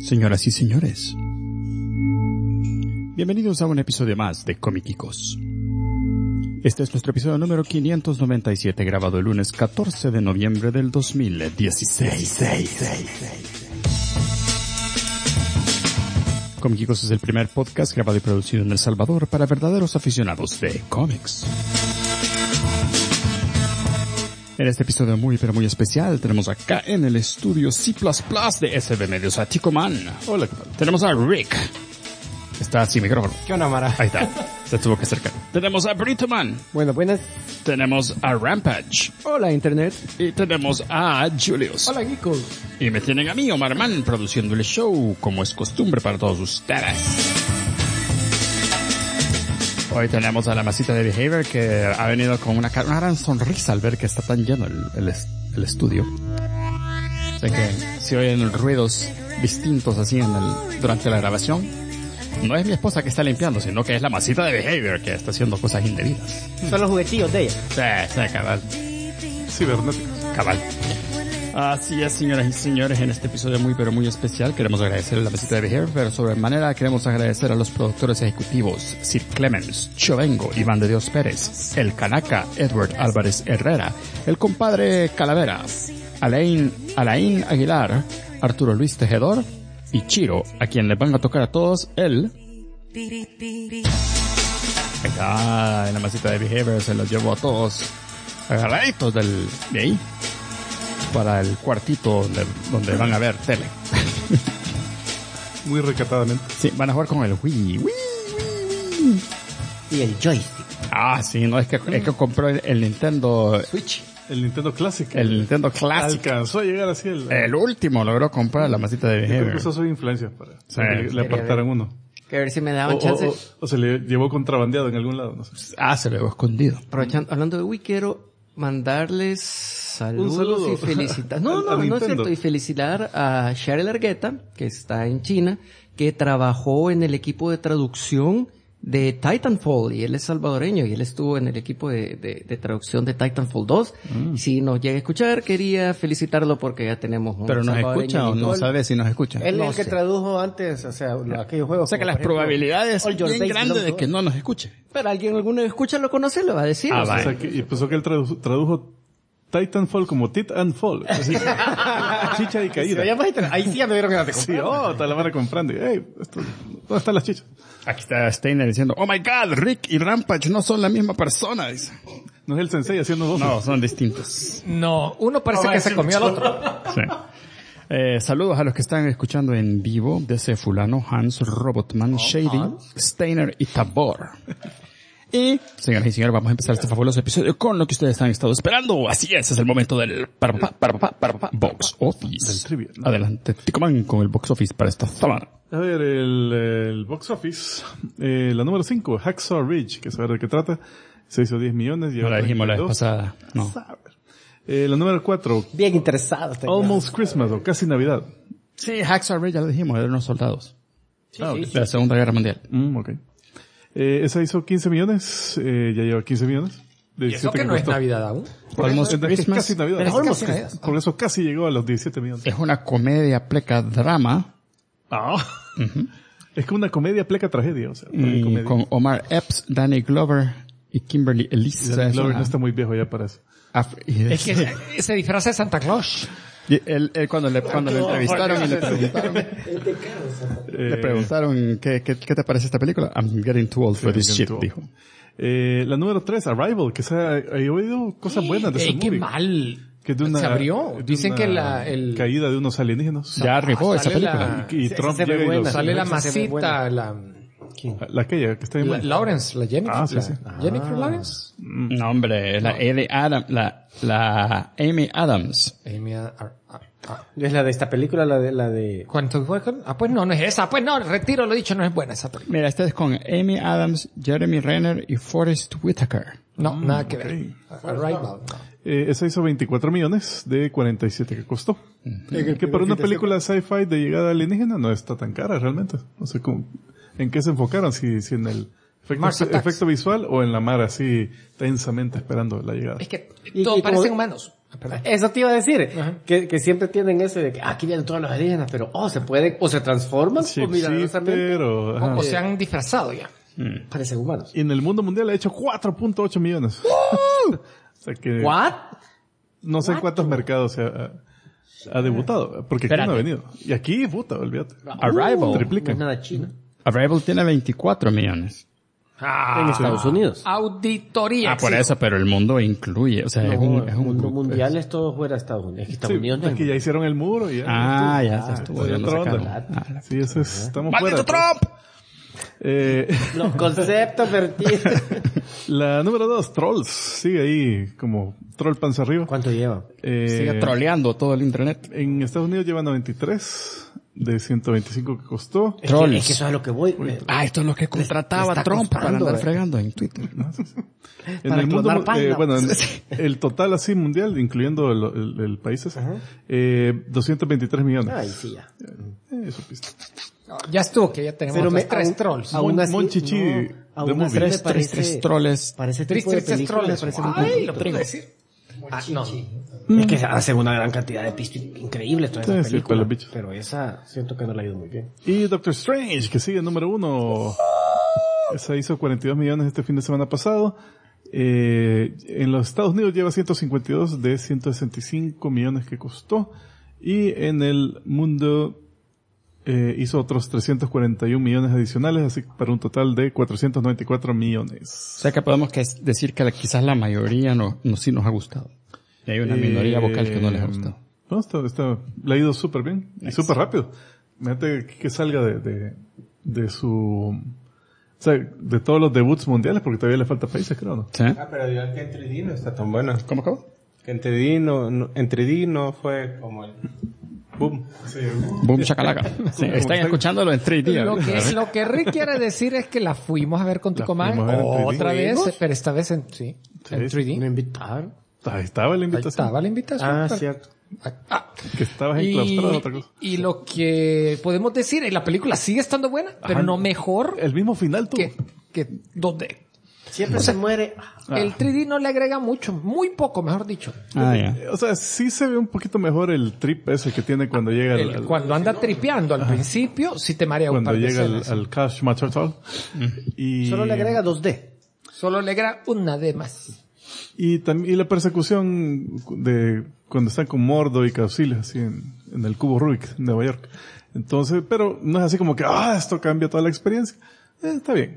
Señoras y señores, bienvenidos a un episodio más de Comiquicos. Este es nuestro episodio número 597, grabado el lunes 14 de noviembre del 2016. Comiquicos es el primer podcast grabado y producido en El Salvador para verdaderos aficionados de cómics. En este episodio muy especial tenemos acá en el estudio C++ de SB Medios a Tico Man. Hola, ¿qué tal? Tenemos a Rick. Está sin micrófono. ¿Qué onda, Mara? Ahí está. Se tuvo que acercar. Tenemos a Brito Man. Bueno, buenas. Tenemos a Rampage. Hola, Internet. Y tenemos a Julius. Hola, Geekos. Y me tienen a mí, Omar Man, produciendo el show, como es costumbre para todos ustedes. Hoy tenemos a la masita de Behavior, que ha venido con una gran sonrisa al ver que está tan lleno el estudio. Sé que si oyen ruidos distintos así durante la grabación, no es mi esposa que está limpiando, sino que es la masita de Behavior que está haciendo cosas indebidas. Son los juguetillos de ella. Sí, cabal. Cibernéticos. Cabal. Así es, señoras y señores, en este episodio muy especial queremos agradecer a la visita de Behavior, pero sobremanera queremos agradecer a los productores ejecutivos Sid Clemens, Chovengo, Iván de Dios Pérez, El Canaca, Edward Álvarez Herrera, el compadre Calavera, Alain Aguilar, Arturo Luis Tejedor y Chiro, a quien les van a tocar a todos Ahí está, en la masita de Behavior se los llevo a todos agarraditos de ahí para el cuartito donde van a ver tele. Muy recatadamente. Sí, van a jugar con el Wii. Y el joystick. Sí, no, es que compró el Nintendo Switch. El Nintendo Classic. El Nintendo Classic. Alcanzó a llegar así el último logró comprar la masita de Behavior. Creo que eso soy influencia para que le Quería apartaran uno. Que a ver si me daban chance. O se le llevó contrabandeado en algún lado, no sé. Se le escondido. Aprovechando, hablando de Wii, quiero mandarles saludos y felicitar. No es cierto. Y felicitar a Cheryl Argueta, que está en China, que trabajó en el equipo de traducción de Titanfall, y él es salvadoreño, y él estuvo en el equipo de traducción de Titanfall 2. Y si nos llega a escuchar, quería felicitarlo porque ya tenemos un ¿Pero nos salvadoreño escucha o no sabe si nos escucha? Él es el que tradujo antes, o sea, aquellos juegos. O sea que como, las por ejemplo, probabilidades son All Your bien Days grandes de Belong que to no nos escuche. Pero alguno escucha, lo conoce, lo va a decir. Ah, o sea. vale. O sea, y pensó que él tradujo Titanfall como Tit and Fall. Así, chicha y caída. Ahí sí ya me vieron que Sí, te la van a comprando. ¿Dónde están las chichas? Aquí está Steiner diciendo, oh my god, Rick y Rampage no son la misma persona, dice. No es el sensei haciendo dos. No, son distintos. No, uno parece que se comió al otro. Sí. Saludos a los que están escuchando en vivo, DC Fulano, Hans, Robotman, Shady, Steiner y Tabor. Y, señoras y señores, vamos a empezar este fabuloso episodio con lo que ustedes han estado esperando. Así es el momento del Box Office. Del trivia, ¿no? Adelante, Ticoman con el Box Office para esta semana. A ver, el Box Office. La número 5, Hacksaw Ridge, que saber de qué trata. Se hizo 10 millones. No la dijimos la vez pasada. No. La número 4, Bien interesado. Almost Christmas, o Casi Navidad. Sí, Hacksaw Ridge ya lo dijimos, eran unos soldados. Sí, De la Segunda Guerra Mundial. Ok. Esa hizo 15 millones, ya lleva 15 millones. ¿Y eso que no es Navidad aún? Almost Es Christmas casi Navidad. Pero es casi Navidad. Por eso casi llegó a los 17 millones. es una comedia pleca drama. Es como una comedia pleca tragedia, o sea. Y comedia. con Omar Epps, Danny Glover y Kimberly Elise. Danny Glover no está muy viejo ya para eso. Es que se disfraza de Santa Claus. Y él cuando le entrevistaron y le preguntaron ¿qué te parece esta película? I'm getting too old for this shit, dijo. La número 3, Arrival, que he oído cosas buenas de ese Qué movie. mal. Que de una, se abrió. de Dicen una que el caída de unos alienígenas. Ya arribó esa sale película. Y Trump se ve llega y buena. los... Sale la Se ve masita, buena. La aquella, que está bien buena. Lawrence, la Jennifer. Sí, sí. Jennifer Lawrence. No, hombre, la Amy Adams. Es la de esta película, la de... ¿Cuánto fue? Pues no es esa. Pues no, retiro lo dicho, no es buena esa película. Mira, esta es con Amy Adams, Jeremy Renner y Forrest Whitaker. No, nada que ver. Arrival. Esa hizo 24 millones de 47 que costó. Que para una película sci-fi de llegada alienígena no está tan cara realmente. No sé cómo, en qué se enfocaron, si en el efecto visual o en la mar así tensamente esperando la llegada. Es que todos parecen humanos. Eso te iba a decir, que siempre tienen ese de que aquí vienen todos los alienígenas, pero se pueden, o se transforman, Sí, o milagrosamente, O se han disfrazado ya. parecen humanos. Y en el mundo mundial ha hecho 4.8 millones. O sea que ¿What? no sé en cuántos mercados ha debutado, porque aquí no ha venido. Y aquí, puta, olvídate. Arrival. Triplica. No es nada chino. Arrival tiene 24 millones. En Estados Unidos. Auditoría. Por eso, pero el mundo incluye, o sea, es un mundo grupo. mundial es todo fuera de Estados Unidos. Es que Estados Sí, Unidos no es que ya hicieron el muro y ya. Ya se estuvo. ya Ya no otra sacaron. onda. Sí, eso es, estamos ¡Maldito fuera. Trump! Los conceptos vertidos. La número 2, Trolls. Sigue ahí como troll panza arriba. ¿Cuánto lleva? Sigue troleando todo el internet. En Estados Unidos lleva 93 de 125 que costó. Trolls. Es que eso es a lo que voy. Esto es lo que contrataba está Trump para costando, andar fregando en Twitter. En el mundo, clonar panda. bueno, el total así mundial, incluyendo el país ese, 223 millones. Ay, sí, ya. Eso pista. Ya estuvo, que ya tenemos los tres trolls. Aún así, Monchichi de aún así movie. me parece, Tres troles. parece Tris, tipo de tris, película, trolls. parece muy Ay, bonito. lo puedo decir. No. Es que hacen una gran cantidad de pistas increíbles toda esa Sí, película. para los bichos. Pero esa siento que no la ha ido muy bien. Y Doctor Strange, que sigue número 1. Esa hizo 42 millones este fin de semana pasado. En los Estados Unidos lleva 152 de 165 millones que costó. Y en el mundo hizo otros 341 millones adicionales, así que para un total de 494 millones. O sea que podemos decir que quizás la mayoría sí nos ha gustado. Y hay una minoría vocal que no les ha gustado. No, le ha ido súper bien y súper rápido. Fíjate que salga de su... O sea, de todos los debuts mundiales, porque todavía le falta países, creo, ¿no? ¿Sí? Pero digo que en 3D no está tan bueno. ¿Cómo? Que en 3D no fue como el boom. Boom chacalaca. Sí, están escuchándolo en 3D. Lo que Rick quiere decir es que la fuimos a ver con tu comadre fuimos a ver en 3D. otra vez, pero esta vez en 3D. ¿Me invitaron? Ahí estaba la Ahí invitación. estaba la invitación. Ah, pero- cierto. Que estabas enclaustrado, otra cosa. Y lo que podemos decir es la película sigue estando buena, pero Ajá. no mejor El mismo final tuvo. que donde Siempre se muere. el 3D no le agrega mucho, muy poco, mejor dicho. Ya. O sea, sí se ve un poquito mejor el trip ese que tiene cuando llega Cuando anda tripeando al principio, sí te marea un cuando par de llega escenas. al Cash Machatal. Y Solo le agrega 2D. Solo le agrega una de más. y la persecución de cuando están con Mordo y Cauciles así en el cubo Rubik en Nueva York. Entonces, pero no es así como que esto cambia toda la experiencia. Está bien.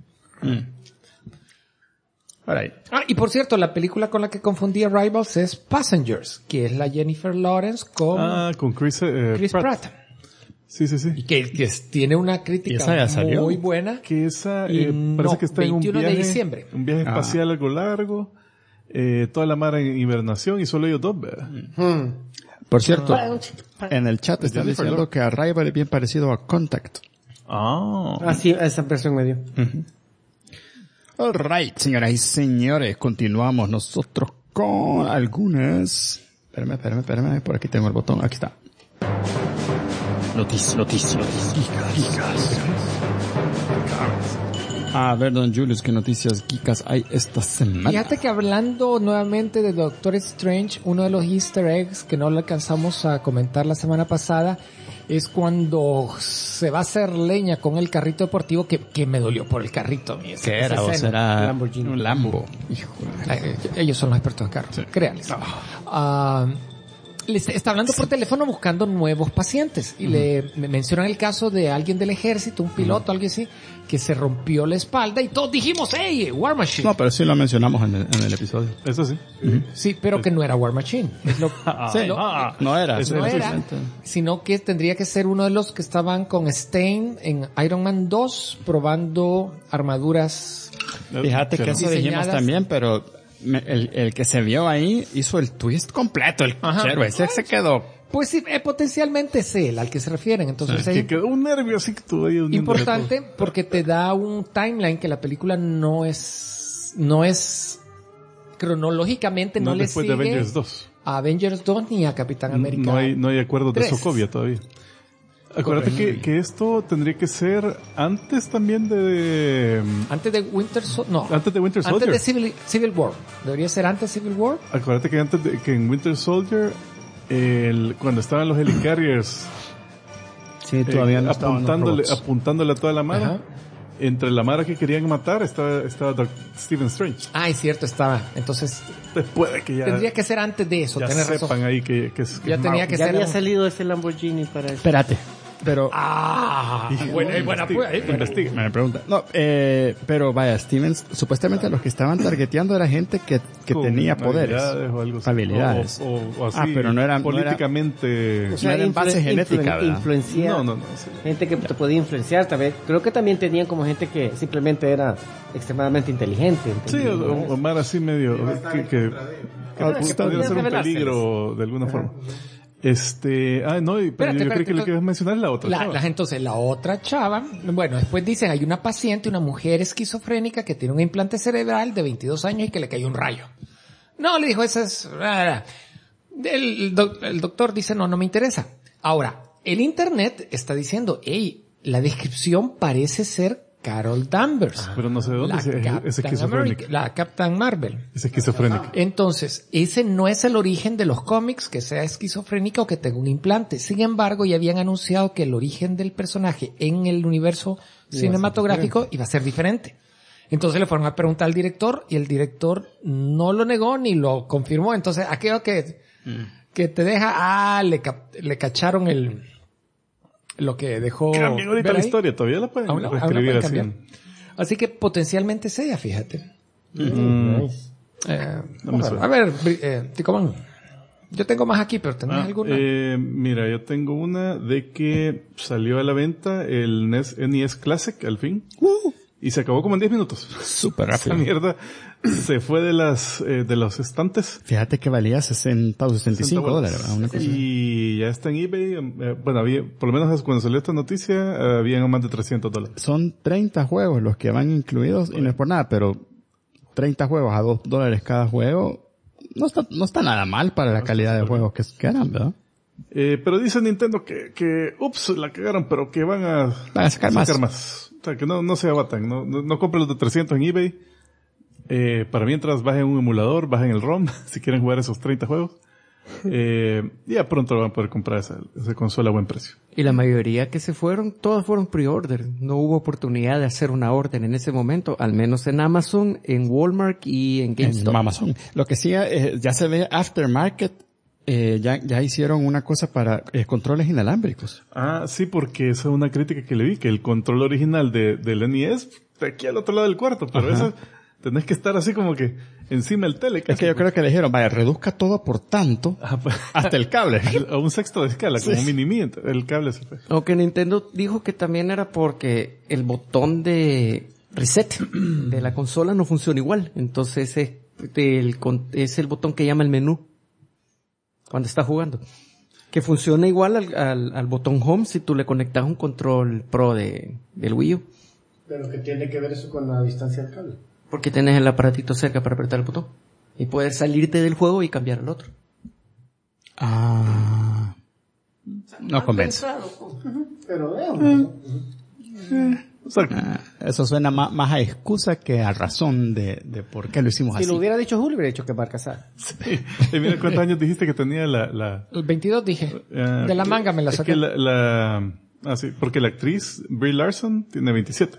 Alright. Y por cierto, la película con la que confundí a Rivals es Passengers, que es la Jennifer Lawrence con Con Chris Pratt. Sí, sí, sí. Y que tiene una crítica ¿Y esa ya salió? muy buena. Que esa Y parece no, que está en un 21 de viaje, diciembre. un viaje espacial algo largo, toda la mar en hibernación y solo ellos dos, ¿verdad? Por cierto, en el chat están Jennifer diciendo que Arrival es bien parecido a Contact. Ah, sí, esa impresión me dio. Alright, señoras y señores, continuamos nosotros con algunas... Espérame, por aquí tengo el botón, aquí está. Noticias. A ver, don Julius, ¿qué noticias geekas hay esta semana? Fíjate que hablando nuevamente de Doctor Strange, uno de los easter eggs que no le alcanzamos a comentar la semana pasada es cuando se va a hacer leña con el carrito deportivo que me dolió por el carrito. ¿Qué era? ¿O será un Lambo? Híjole. Ellos son los expertos en carros, créanles. Le está hablando por teléfono buscando nuevos pacientes y me mencionan el caso de alguien del ejército, un piloto, alguien así, que se rompió la espalda y todos dijimos, ¡hey, War Machine! No, pero sí lo mencionamos en el episodio. Eso sí. Sí, pero que no era War Machine. Es lo, No era. no era, sino que tendría que ser uno de los que estaban con Stein en Iron Man 2 probando armaduras. Fíjate que eso dijimos diseñadas. también, pero el que se vio ahí hizo el twist completo, el héroe. Ese se quedó. Pues sí, potencialmente es él al que se refieren. Entonces ahí, Que quedó un nervio así que todavía uniéndole importante porque te da un timeline que la película no es cronológicamente todo. no le Después sigue de Avengers 2. a Avengers 2 ni a Capitán América. No hay acuerdos de 3. Sokovia todavía. Acuérdate que esto tendría que ser antes también de... Antes de Winter Soldier. No. Antes de Winter Soldier. Antes de Civil War. Debería ser antes de Civil War. Acuérdate que que en Winter Soldier, cuando estaban los Helicarriers... Sí, todavía no apuntándole a toda la mano. Ajá. Entre la mara que querían matar estaba Stephen Strange. Ah, es cierto, estaba. Entonces, puede que ya... tendría que ser antes de eso, ya tenés sepan razón. ahí que es Ya tenía que Ya ser... había salido ese Lamborghini para eso. Espérate. Pero... buena prueba. Investiga. Me pregunta. No, pero vaya, Stevens, supuestamente los que estaban targeteando era gente que tenía poderes. Habilidades o algo así. Habilidades. O así. Pero no era políticamente... O sea, no era en base genética, ¿verdad? influenciar. No. Sí. Gente que te podía influenciar también. Creo que también tenían como gente que simplemente era extremadamente inteligente. Sí, o Mar así medio... que podría ser un peligro de alguna forma. Pero yo creo que le querías mencionar la otra chava. Entonces, la otra chava, bueno, después dicen, hay una paciente, una mujer esquizofrénica que tiene un implante cerebral de 22 años y que le cayó un rayo. No, le dijo, esa es... El doctor dice, no me interesa. Ahora, el internet está diciendo, la descripción parece ser Carol Danvers. Pero no sé de dónde es esquizofrénica. La Captain Marvel. Es esquizofrénica. Entonces, ese no es el origen de los cómics, que sea esquizofrénica o que tenga un implante. Sin embargo, ya habían anunciado que el origen del personaje en el universo cinematográfico iba a ser diferente. Entonces le fueron a preguntar al director y el director no lo negó ni lo confirmó. Entonces, aquello que te deja, le cacharon lo que dejó. Cambian ahorita la historia, todavía la pueden reescribir así. Así que potencialmente es ella, fíjate. Nice. A ver, Ticomán, yo tengo más aquí, pero ¿tenés alguna? Mira, yo tengo una de que salió a la venta el NES Classic al fin. Y se acabó como en 10 minutos. Súper rápido. Esa mierda se fue de los estantes. Fíjate que valía $65, ¿verdad? Una cosa. Y ya está en eBay. Bueno, por lo menos cuando salió esta noticia, habían más de $300. Son 30 juegos los que van incluidos, y no es por nada, pero 30 juegos a $2 cada juego, no está nada mal para la calidad de juegos que eran, ¿verdad? Pero dice Nintendo que la cagaron, pero que van a sacar más. O sea, que no se abatan, no compren los de 300 en eBay. Para mientras bajen un emulador, bajen el ROM, si quieren jugar esos 30 juegos. Ya pronto van a poder comprar esa consola a buen precio. Y la mayoría que se fueron, todos fueron pre-order. No hubo oportunidad de hacer una orden en ese momento, al menos en Amazon, en Walmart y en GameStop. En Amazon. Lo que sí, ya se ve aftermarket. Ya hicieron una cosa para controles inalámbricos. Ah, sí, porque esa es una crítica que le vi, que el control original del NES está aquí al otro lado del cuarto, pero eso tenés que estar así como que encima del tele. Es que yo creo que le dijeron, vaya, reduzca todo por tanto, hasta el cable. A un sexto de escala, como un mini-mi, el cable se fue. Aunque Nintendo dijo que también era porque el botón de reset de la consola no funciona igual. Entonces es el botón que llama el menú cuando está jugando, que funciona igual al botón home si tú le conectas un control pro del Wii U. Pero que tiene que ver eso con la distancia del cable. Porque tienes el aparatito cerca para apretar el botón y puedes salirte del juego y cambiar al otro. No convence. Pero eso suena más a excusa que a razón de por qué lo hicimos así. Si lo hubiera dicho Julio, hubiera dicho que marca Sara. Sí. Y mira cuántos años dijiste que tenía El 22 dije. De la manga me la saqué. Sí, porque la actriz Brie Larson tiene 27.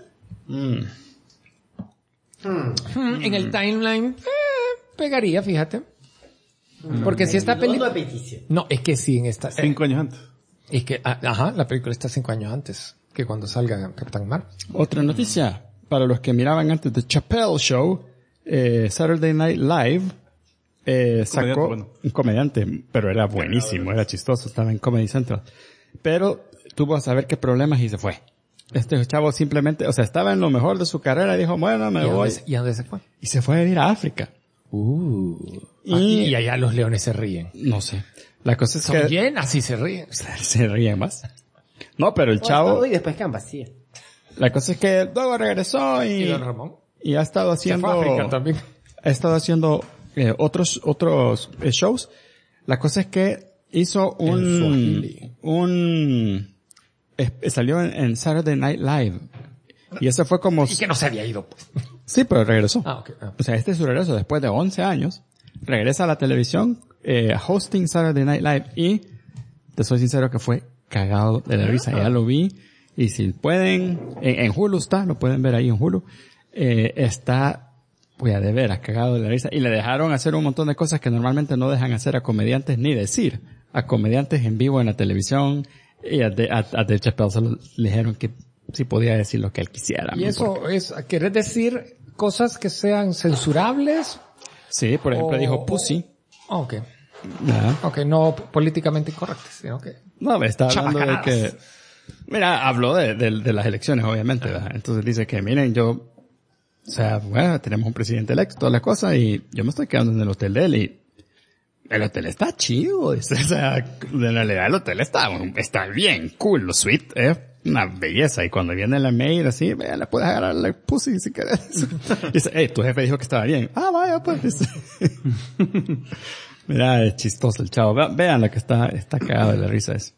En el timeline pegaría, fíjate. Porque si esta película... No, es que sí, en esta... 5 años antes. Es que, la película está 5 años antes que cuando salga Captain Marvel. Otra noticia, para los que miraban antes The Chappelle Show, Saturday Night Live sacó un comediante, pero era buenísimo, era chistoso, estaba en Comedy Central. Pero tuvo a saber qué problemas y se fue. Este chavo simplemente, estaba en lo mejor de su carrera y dijo, bueno, me voy. ¿Y a dónde se fue? Y se fue a vivir a África. Y allá los leones se ríen. No sé. La cosa es son que... llenas y se ríen. Se ríen más. No, pero el chavo... Y después quedan vacías. La cosa es que luego regresó y don Ramón. Y ha estado haciendo... Se fue a África también. Ha estado haciendo otros shows. La cosa es que hizo un salió en Saturday Night Live. Y eso fue como... Y que no se había ido, pues. Sí, pero regresó. Okay. O sea, este es su regreso después de 11 años. Regresa a la televisión, hosting Saturday Night Live, y te soy sincero que fue cagado de la risa. Ya lo vi. Y si pueden, en Hulu lo pueden ver ahí en Hulu. Está, de veras, cagado de la risa. Y le dejaron hacer un montón de cosas que normalmente no dejan hacer a comediantes ni decir. A comediantes en vivo en la televisión. Y a Dave Chappelle solo le dijeron que sí podía decir lo que él quisiera. ¿Y eso es, querés decir cosas que sean censurables? Sí, por ejemplo dijo pussy. Okay. Nah. Okay, no políticamente incorrectas, sino que... No, está hablando de que... Mira, habló de las elecciones, obviamente, ¿verdad? Entonces dice que, miren, tenemos un presidente electo, todas las cosas, y yo me estoy quedando en el hotel de él, y el hotel está chido, dice, o sea, en realidad el hotel está bien cool, lo suite es una belleza, y cuando viene la maid así, le puedes agarrar la pussy si querés. Dice, tu jefe dijo que estaba bien. Ah, vaya, pues. Mira, es chistoso el chavo. Vean lo que está cagado de la risa eso.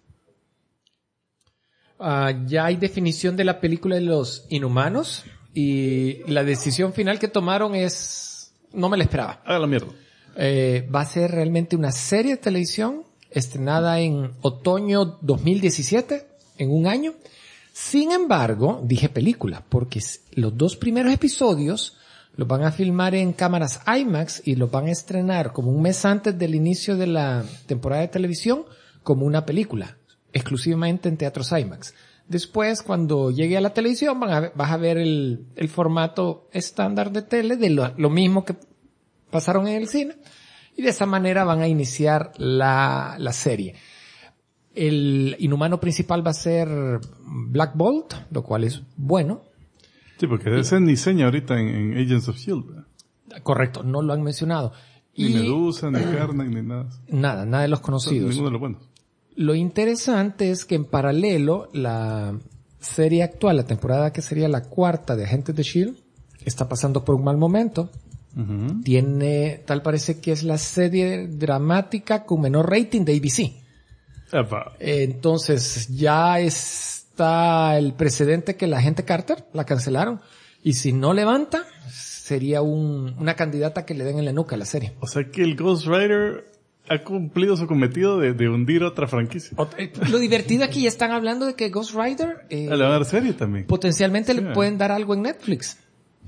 Ya hay definición de la película de los Inhumanos, y la decisión final que tomaron no me la esperaba. Haga la mierda. Va a ser realmente una serie de televisión estrenada en otoño 2017, en un año. Sin embargo, dije película, porque los 2 primeros episodios los van a filmar en cámaras IMAX y los van a estrenar como un mes antes del inicio de la temporada de televisión como una película, exclusivamente en teatros IMAX. Después, cuando llegue a la televisión, vas a ver el formato estándar de tele de lo mismo que pasaron en el cine, y de esa manera van a iniciar la serie. El inhumano principal va a ser Black Bolt, lo cual es bueno. Sí, porque ese es diseño ahorita en Agents of S.H.I.E.L.D. ¿verdad? Correcto, no lo han mencionado. Ni Medusa, ni Karnak, ni nada. Nada de los conocidos. Ninguno de los buenos. Lo interesante es que en paralelo, la serie actual, la temporada que sería la 4ª de Agentes de S.H.I.E.L.D., está pasando por un mal momento. Uh-huh. Tal parece que es la serie dramática con menor rating de ABC. Entonces ya está el precedente que la agente Carter la cancelaron, y si no levanta sería una candidata que le den en la nuca a la serie. O sea que el Ghost Rider ha cumplido su cometido de hundir otra franquicia. Lo divertido aquí, ya están hablando de que Ghost Rider le van a dar serie también. Potencialmente le pueden dar algo en Netflix.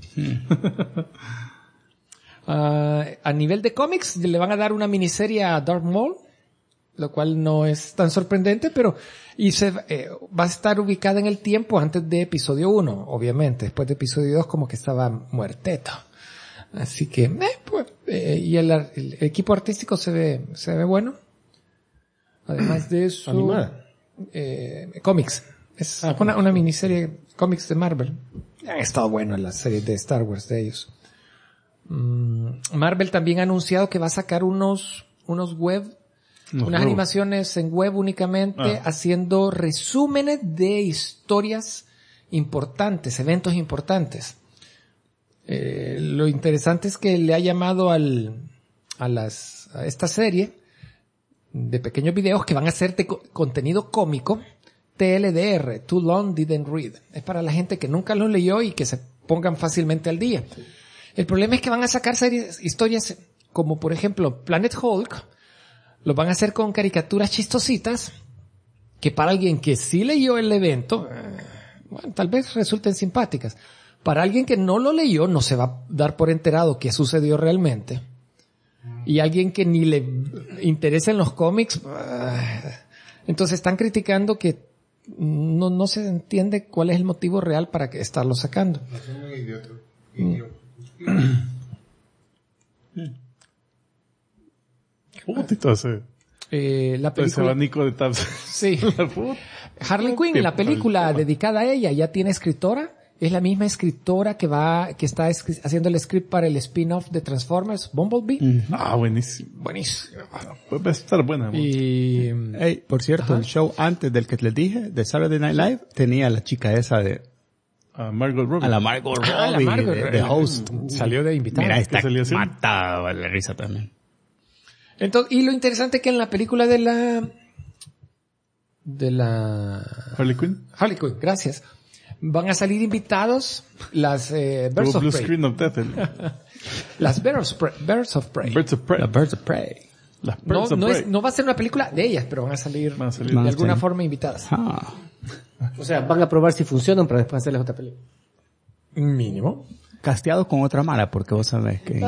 A nivel de cómics le van a dar una miniserie a Darth Maul, lo cual no es tan sorprendente, pero va a estar ubicada en el tiempo antes de episodio 1, obviamente. Después de episodio 2 como que estaba muerteto. Así que, y el equipo artístico se ve bueno. Además de eso, animada. Cómics. Es una miniserie cómics de Marvel. Ha estado bueno en la serie de Star Wars de ellos. Marvel también ha anunciado que va a sacar unas animaciones en web únicamente, haciendo resúmenes de historias importantes, eventos importantes. Lo interesante es que le ha llamado a esta serie de pequeños videos que van a ser de contenido cómico, TLDR, Too Long Didn't Read. Es para la gente que nunca lo leyó y que se pongan fácilmente al día. El problema es que van a sacar historias como, por ejemplo, Planet Hulk. Lo van a hacer con caricaturas chistositas que para alguien que sí leyó el evento, tal vez resulten simpáticas. Para alguien que no lo leyó, no se va a dar por enterado qué sucedió realmente. Y alguien que ni le interesa en los cómics, entonces están criticando que no se entiende cuál es el motivo real para estarlo sacando. La película, ese abanico de tabs. Sí. Harley Quinn, la película dedicada a ella, ya tiene escritora. Es la misma escritora que está haciendo el script para el spin-off de Transformers, Bumblebee. Buenísimo. Buenísimo. Pues va a estar buena. Y, por cierto, el show antes del que les dije, de Saturday Night Live, tenía a la chica esa de... A Margot Robbie. A la Margot Robbie, de host. Salió de invitada. Mira, está matada la risa también. Entonces, y lo interesante es que en la película de de la Harley Quinn. Harley Quinn, gracias. Van a salir invitados las Birds of Blue Prey. Screen of Death. Las Birds of Prey. Birds of Prey. The Birds of Prey. Las Birds of Prey. No va a ser una película de ellas, pero van a salir Van a salir. de alguna forma invitadas. Ah. O sea, van a probar si funcionan para después hacerles otra película. Mínimo. Casteado con otra mara, porque vos sabés que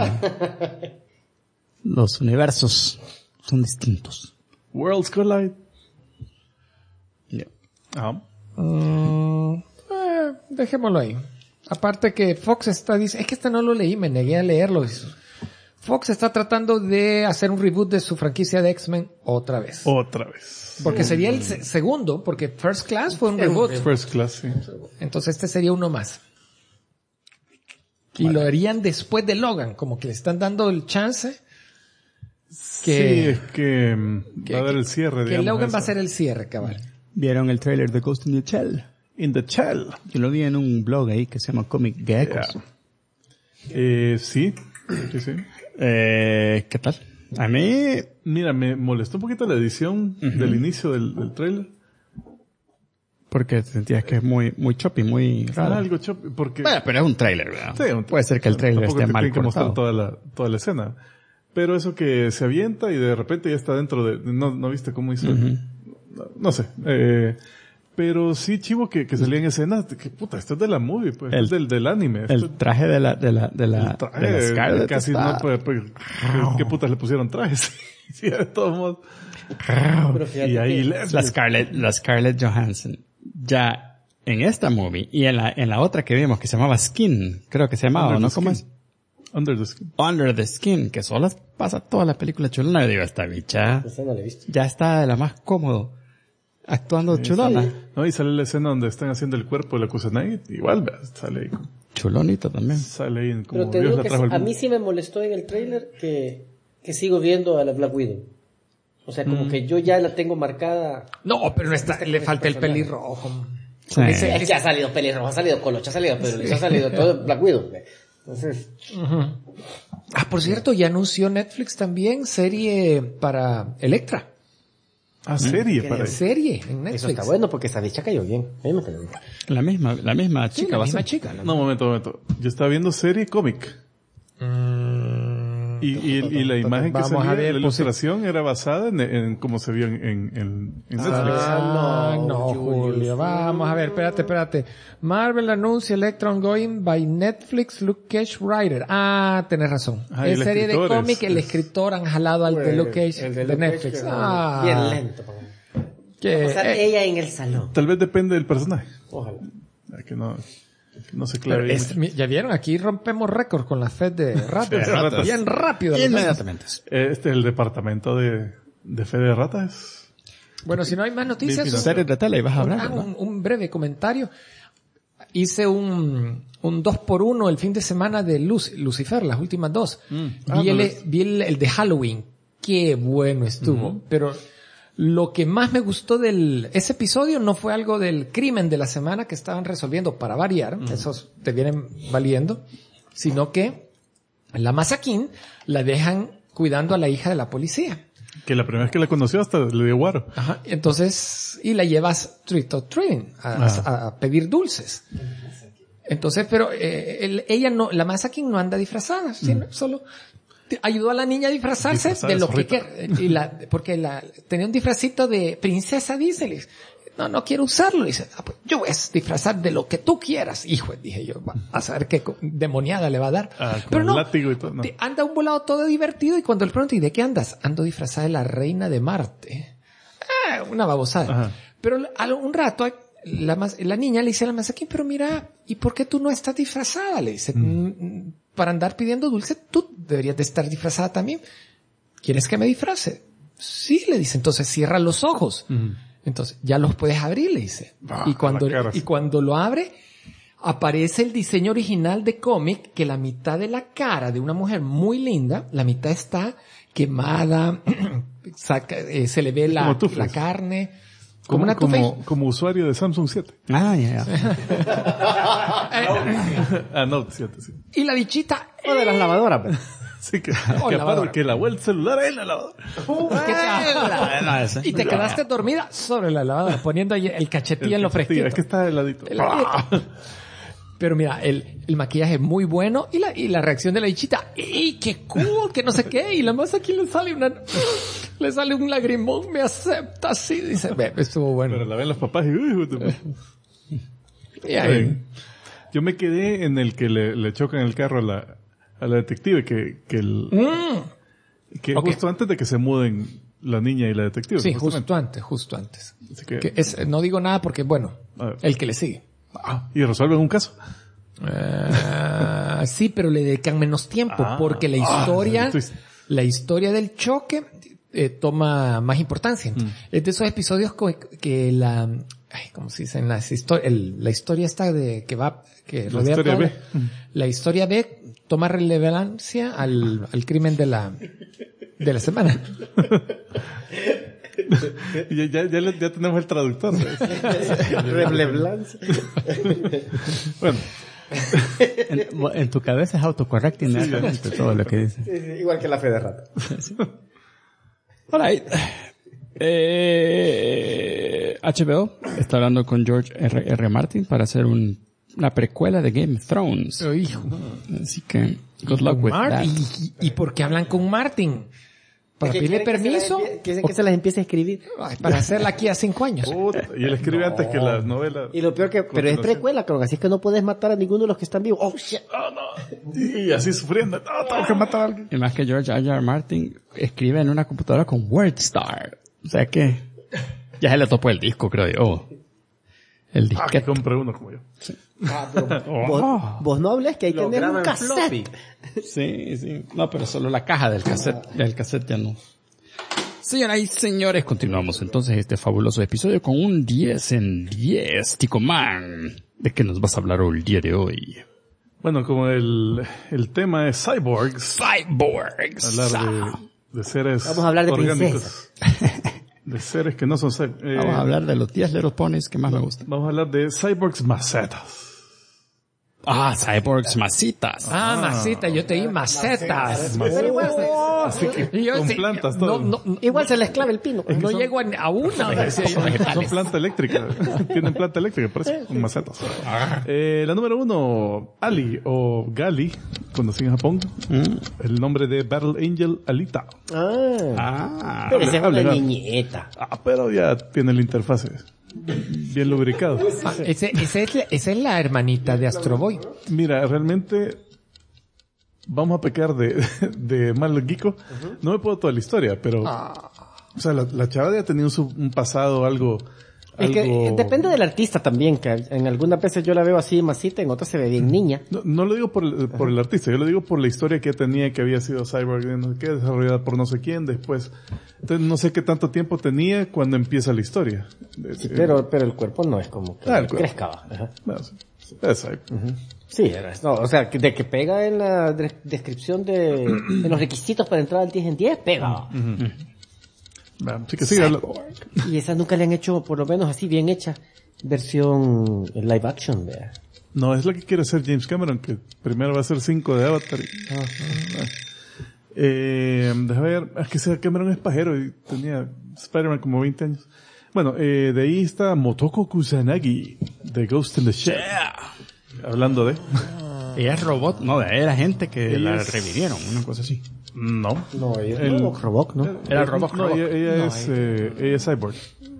los universos son distintos. Worlds Collide. Yeah. Ajá. Dejémoslo ahí. Aparte que Fox dice, es que este no lo leí, me negué a leerlo. Fox está tratando de hacer un reboot de su franquicia de X-Men otra vez. Porque sería el segundo, porque First Class fue un reboot. First Class, sí. Entonces este sería uno más. Y lo harían después de Logan, como que le están dando el chance Sí, es que va a haber el cierre, que digamos. Logan va a eso. ser el cierre, cabal. ¿Vieron el trailer de Ghost in the Shell? In the Shell. Yo lo vi en un blog ahí que se llama Comic Geckos. Sí. ¿Qué tal? A mí... Mira, me molestó un poquito la edición del inicio del trailer. Porque sentías que es muy choppy, muy raro. Algo choppy, porque... Bueno, pero es un trailer, ¿verdad? Sí, Puede ser que el trailer tampoco esté te mal tienen que mostrar cortado. toda la escena. Pero eso que se avienta y de repente ya está dentro de... ¿No viste cómo hizo? No sé. Pero sí, chivo, que salía en escena. Que puta, esto es de la movie, pues. Es del anime. El traje de la Scarlet casi está... no, pues, ¿qué putas le pusieron trajes? Sí, de todos modos. Pero fíjate Y ahí que- La Scarlett Johansson. Ya en esta movie y en la otra que vimos que se llamaba Skin, creo que se llamaba, ¿no? ¿Cómo es? Under the Skin. Under the Skin, que solo pasa toda la película chulona. Yo digo, esta bicha Esa no la he visto. ya está de la más cómodo actuando chulona. No, y sale la escena donde están haciendo el cuerpo de la Kusanagi. Igual, sale ahí. Chulonito también. Sale ahí como Pero te Dios digo la que trajo al a mundo. mí sí me molestó en el trailer que sigo viendo a la Black Widow. O sea, como que yo ya la tengo marcada. No, pero no está, le falta el pelirrojo. Sí. Es que ha salido pelirrojo, ha salido colocha, ha salido Pedro Luis, ha salido todo Black Widow. Entonces, Por cierto, ya anunció Netflix también serie para Electra. Serie para eso. Serie en Netflix. eso está bueno porque esa bicha cayó bien. A mí me cayó bien. La misma Sí, chica la va a misma ser. chica. No, momento. Yo estaba viendo serie cómic. Y la imagen que Vamos salía, a ver, la ilustración era basada en cómo se vio en Netflix. No, Julio. Vamos a ver, espérate. Marvel anuncia Electra Ongoing by Netflix Luke Cage Writer. Tenés razón. Ah, y Es el serie de escritor cómic, el escritor han jalado al de Luke Cage El de Luke Netflix. Cage, bien lento. Que, O sea, ella en el salón. Tal vez depende del personaje. Ojalá. Que no se pero clave. mucho. ya vieron, aquí rompemos récord con la Fed de ratas. ratas. Bien rápido. Inmediatamente. Este es el departamento de fe de ratas. Bueno, si no hay más noticias, Series de tele y vas a hablar, ¿no? un breve comentario. Hice un 2x1 el fin de semana de Lucifer, las últimas dos. Vi el de Halloween. Qué bueno estuvo. Pero lo que más me gustó ese episodio no fue algo del crimen de la semana que estaban resolviendo para variar. Esos te vienen valiendo. Sino que la Masakin la dejan cuidando a la hija de la policía. Que la primera vez que la conoció hasta le dio guaro. Ajá. Entonces, y la llevas trick or treating, a pedir dulces. Entonces, pero ella no, la Masakin no anda disfrazada, sino solo ayudó a la niña a disfrazarse Disfrazada de lo de que zorrita. quiera. Porque tenía un disfrazito de princesa, dice. No quiero usarlo. Dice, pues yo voy a disfrazar de lo que tú quieras. Hijo, dije yo, a saber qué demoniada le va a dar. Con Pero el no, látigo y todo. No. anda un volado todo divertido y cuando le pregunto, ¿y de qué andas? Ando disfrazada de la reina de Marte. Una babosada. Ajá. Pero un rato, la niña le dice a la Masakin, pero mira, ¿y por qué tú no estás disfrazada? Le dice, para andar pidiendo dulce, tú deberías de estar disfrazada también. ¿Quieres que me disfrace? Sí, le dice, entonces cierra los ojos. Entonces, ya los puedes abrir, le dice. Y cuando lo abre, aparece el diseño original de cómic, que la mitad de la cara de una mujer muy linda, la mitad está quemada, se le ve la carne. Como una como usuario de Samsung 7. Ya. Note 7, sí. Y la bichita, O de las lavadoras. Pues. Sí, que aparte que la vuelta celular en la lavadora. Y te quedaste dormida sobre la lavadora, poniendo ahí el cachetillo en lo fresquito. Es que está heladito. Pero mira, el maquillaje muy bueno y la reacción de la bichita, ¡y qué cool! Que no sé qué. Y la más aquí le sale un lagrimón, me acepta así. Dice, estuvo bueno. Pero la ven los papás y... Yo me quedé en el que le chocan el carro a la detective, que justo antes de que se muden la niña y la detective. Sí, justo antes. Así que no digo nada porque, bueno, el que le sigue. ¿Y resuelven un caso? Sí, pero le dedican menos tiempo porque la historia del choque toma más importancia. Es de esos episodios que ¿cómo se dice? La historia esta que rodea historia B. La historia B toma relevancia al crimen de la semana. ya tenemos el traductor. Relevancia. Bueno. En tu cabeza es autocorrecto inmediatamente todo lo que dices. Sí, igual que la fe de rata. Alright. HBO está hablando con George R. Martin para hacer una precuela de Game of Thrones. Así que good luck with that. ¿Y por qué hablan con Martin? ¿Para pedirle permiso? Quieren que se las empiece a escribir. Para hacerla aquí a 5 años. Y él escribe antes que las novelas. Y lo peor pero es precuela, creo, así es que no puedes matar a ninguno de los que están vivos. Oh, shit. No. Y así sufriendo. No, tengo que matar a alguien. Y más que George R. Martin escribe en una computadora con WordStar. O sea que ya se le topó el disco, creo yo. El disquete. Que compré uno como yo. Sí. Vos no hables que hay que tener un cassette. Sí. No, pero solo la caja del cassette. El cassette ya no. Señoras y señores, continuamos entonces este fabuloso episodio con un 10 en 10. Tico Man, ¿de qué nos vas a hablar el día de hoy? Bueno, como el tema es cyborgs. Hablar de seres Vamos a hablar de orgánicos. De seres que no son cyborgs. Vamos a hablar de los 10 Little Ponies que más me gustan. Vamos a hablar de cyborgs macetas. Cyborgs masitas. Masita, yo te di macetas. Pero igual Así que con plantas todo. igual se les clava el pino. No llego a una. Son planta eléctrica. Tienen planta eléctrica, por eso, con macetas. La número 1, Ali o Gali, conocido en Japón. El nombre de Battle Angel Alita. Pero esa es una niñeta. Pero ya tiene la interfase bien lubricado. Esa es la hermanita de Astro Boy. Mira, realmente vamos a pecar de mal geeko. No me puedo toda la historia, pero o sea, la chava ya tenía un pasado algo. Es que depende del artista también, que en algunas veces yo la veo así masita, en otras se ve bien niña. No lo digo por el artista, yo lo digo por la historia que tenía, que había sido cyborg, no sé qué, desarrollada por no sé quién, después. Entonces no sé qué tanto tiempo tenía cuando empieza la historia. Sí, pero el cuerpo no es como que crezca. No, es cyborg. Sí, no, o sea, de que pega en la descripción en los requisitos para entrar al 10 en 10, pega. Así que sigue hablando. Y esas nunca le han hecho, por lo menos así bien hecha, versión live action, ¿verdad? No, es lo que quiere hacer James Cameron, que primero va a hacer 5 de Avatar. Déjame ver, es que Cameron es pajero y tenía Spider-Man como 20 años. Bueno, de ahí está Motoko Kusanagi, de Ghost in the Shell. Hablando de... Ella es robot, no, era gente que la revivieron, una cosa así. No, ella es Robot, ¿no? Era Robot. No, ella es cyborg.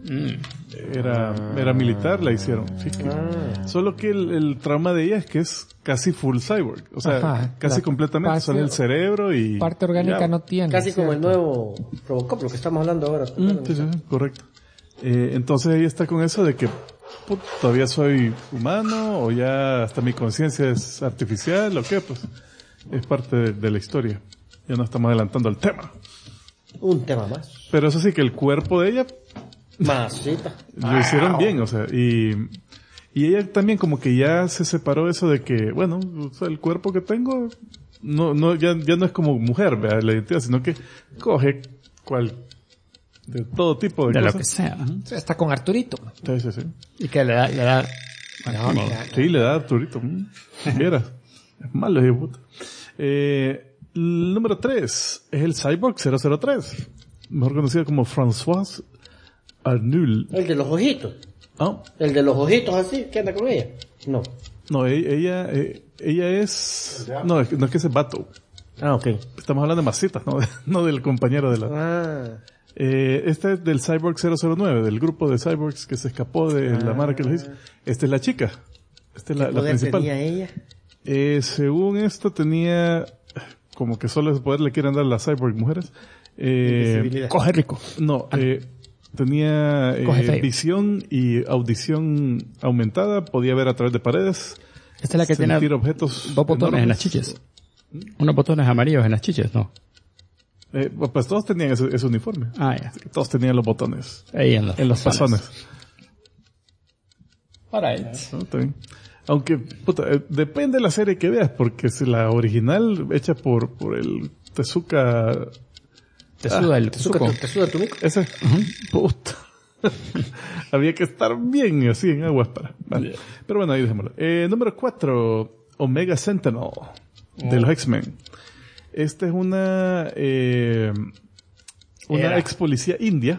Era militar, la hicieron. Sí, solo que el trauma de ella es que es casi full cyborg. O sea, casi completamente. Sale el cerebro y... Parte orgánica no tiene. Casi como el nuevo Robocop, lo que estamos hablando ahora. Sí, correcto. Entonces ella está con eso de que todavía soy humano o ya hasta mi conciencia es artificial o qué, pues es parte de la historia. Ya no estamos adelantando el tema. Un tema más. Pero eso sí que el cuerpo de ella masita. Lo hicieron bien, o sea, y ella también como que ya se separó eso de que, bueno, o sea, el cuerpo que tengo ya no es como mujer, ¿verdad? La identidad, sino que coge de todo tipo de cosas. Lo que sea. Está con Arturito. Sí. Y que le da sí, le da Arturito. Vieras. Es malo, hijo de puta. El número 3 es el Cyborg 003, mejor conocido como Françoise Arnould. El de los ojitos. ¿Ah? El de los ojitos así, ¿qué anda con ella? No. No, ella es... No, es que ese vato. Ah, ok. Estamos hablando de masitas, no del compañero de la... Ah. Este es del Cyborg 009, del grupo de cyborgs que se escapó de la marca que los hizo. Esta es la chica. Esta es la principal. ¿Tenía ella? Según esto tenía... Como que solo ese poder le quieren dar a las cyborg mujeres. Coge rico. No, tenía visión y audición aumentada, podía ver a través de paredes. Esta es la que tiene objetos dos botones enormes. en las chiches. Unos botones amarillos en las chiches, ¿no? Pues todos tenían ese uniforme. Ah, ya. Todos tenían los botones. Ahí en los pezones. Alright. ¿No? Está bien. Aunque, puta, depende de la serie que veas, porque si la original hecha por el Tezuka... ¿Tezuka tu mico? Ese. Puta. Había que estar bien así en aguas para... Vale. Pero bueno, ahí dejémoslo. Número 4. Omega Sentinel. De los X-Men. Esta es una ex policía india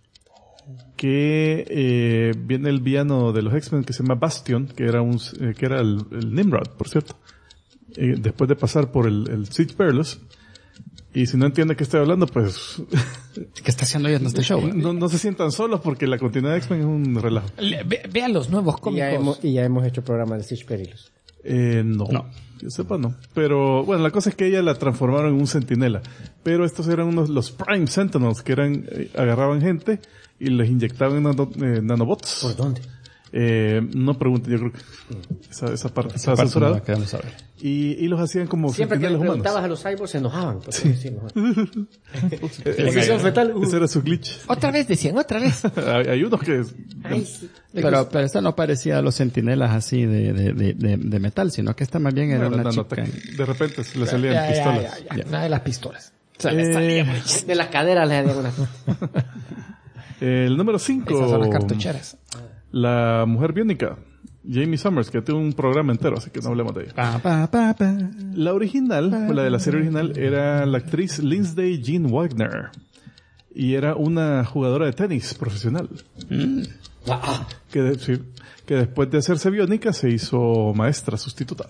que viene el villano de los X-Men que se llama Bastion, que era el Nimrod, por cierto. Después de pasar por el Siege Perilous. Y si no entiende qué estoy hablando, pues... ¿Qué está haciendo ella en este show? No se sientan solos porque la continuidad de X-Men es un relajo. Vean los nuevos cómicos. Y ya hemos hecho programa de Siege Perilous. No. Yo sepa, no. Pero, bueno, la cosa es que ella la transformaron en un centinela. Pero estos eran los Prime Sentinels, que agarraban gente y les inyectaban nanobots. ¿Por dónde? No pregunten, yo creo que esa parte estaba censurada. No queremos saber. Y los hacían como siempre que les centinelas preguntabas humanos. a los cyborgs se enojaban. Sí. Posición fetal. Ese era su glitch. Otra vez decían, otra vez. Hay unos que... Ay, sí. Pero esta no parecía a los centinelas así de metal, sino que esta más bien era una chica. De repente se le salían pistolas. Ya. Una de las pistolas. De las caderas le dieron una. El número 5. Esas son las cartucheras. La mujer biónica. Jamie Summers, que tiene un programa entero, así que no hablemos de ella. La original, la de la serie original, era la actriz Lindsay Jean Wagner. Y era una jugadora de tenis profesional. Que después de hacerse biónica se hizo maestra sustituta.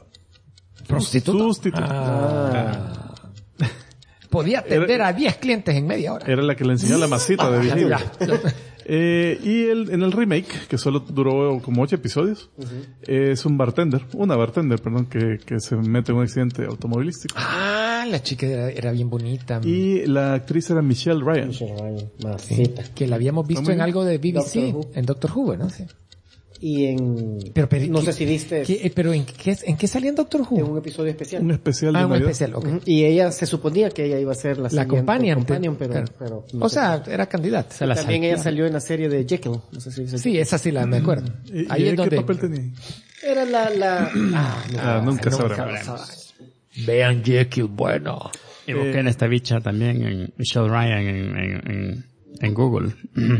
¿Prostituta? Podía atender a 10 clientes en media hora. Era la que le enseñó la masita de vigilia. Y en el remake, que solo duró como 8 episodios, es una bartender, que se mete en un accidente automovilístico. Ah, la chica era bien bonita. Y la actriz era Michelle Ryan. Masita. Que la habíamos visto en algo de BBC, en Doctor Who, ¿no? Sí. Y en... Pero, no sé si viste... ¿Pero en qué salía en Doctor Who? En un episodio especial. Un especial de un Navidad. especial, ok. Y ella se suponía que ella iba a ser la companion, pero no o sé. sea, era candidata. También ella salió en la serie de Jekyll. No sé si sí, esa sí me acuerdo. Ahí es donde... ¿Qué papel tenía? Era nunca sabremos. Vean Jekyll, bueno. Y busquen esta bicha también en Michelle Ryan en Google.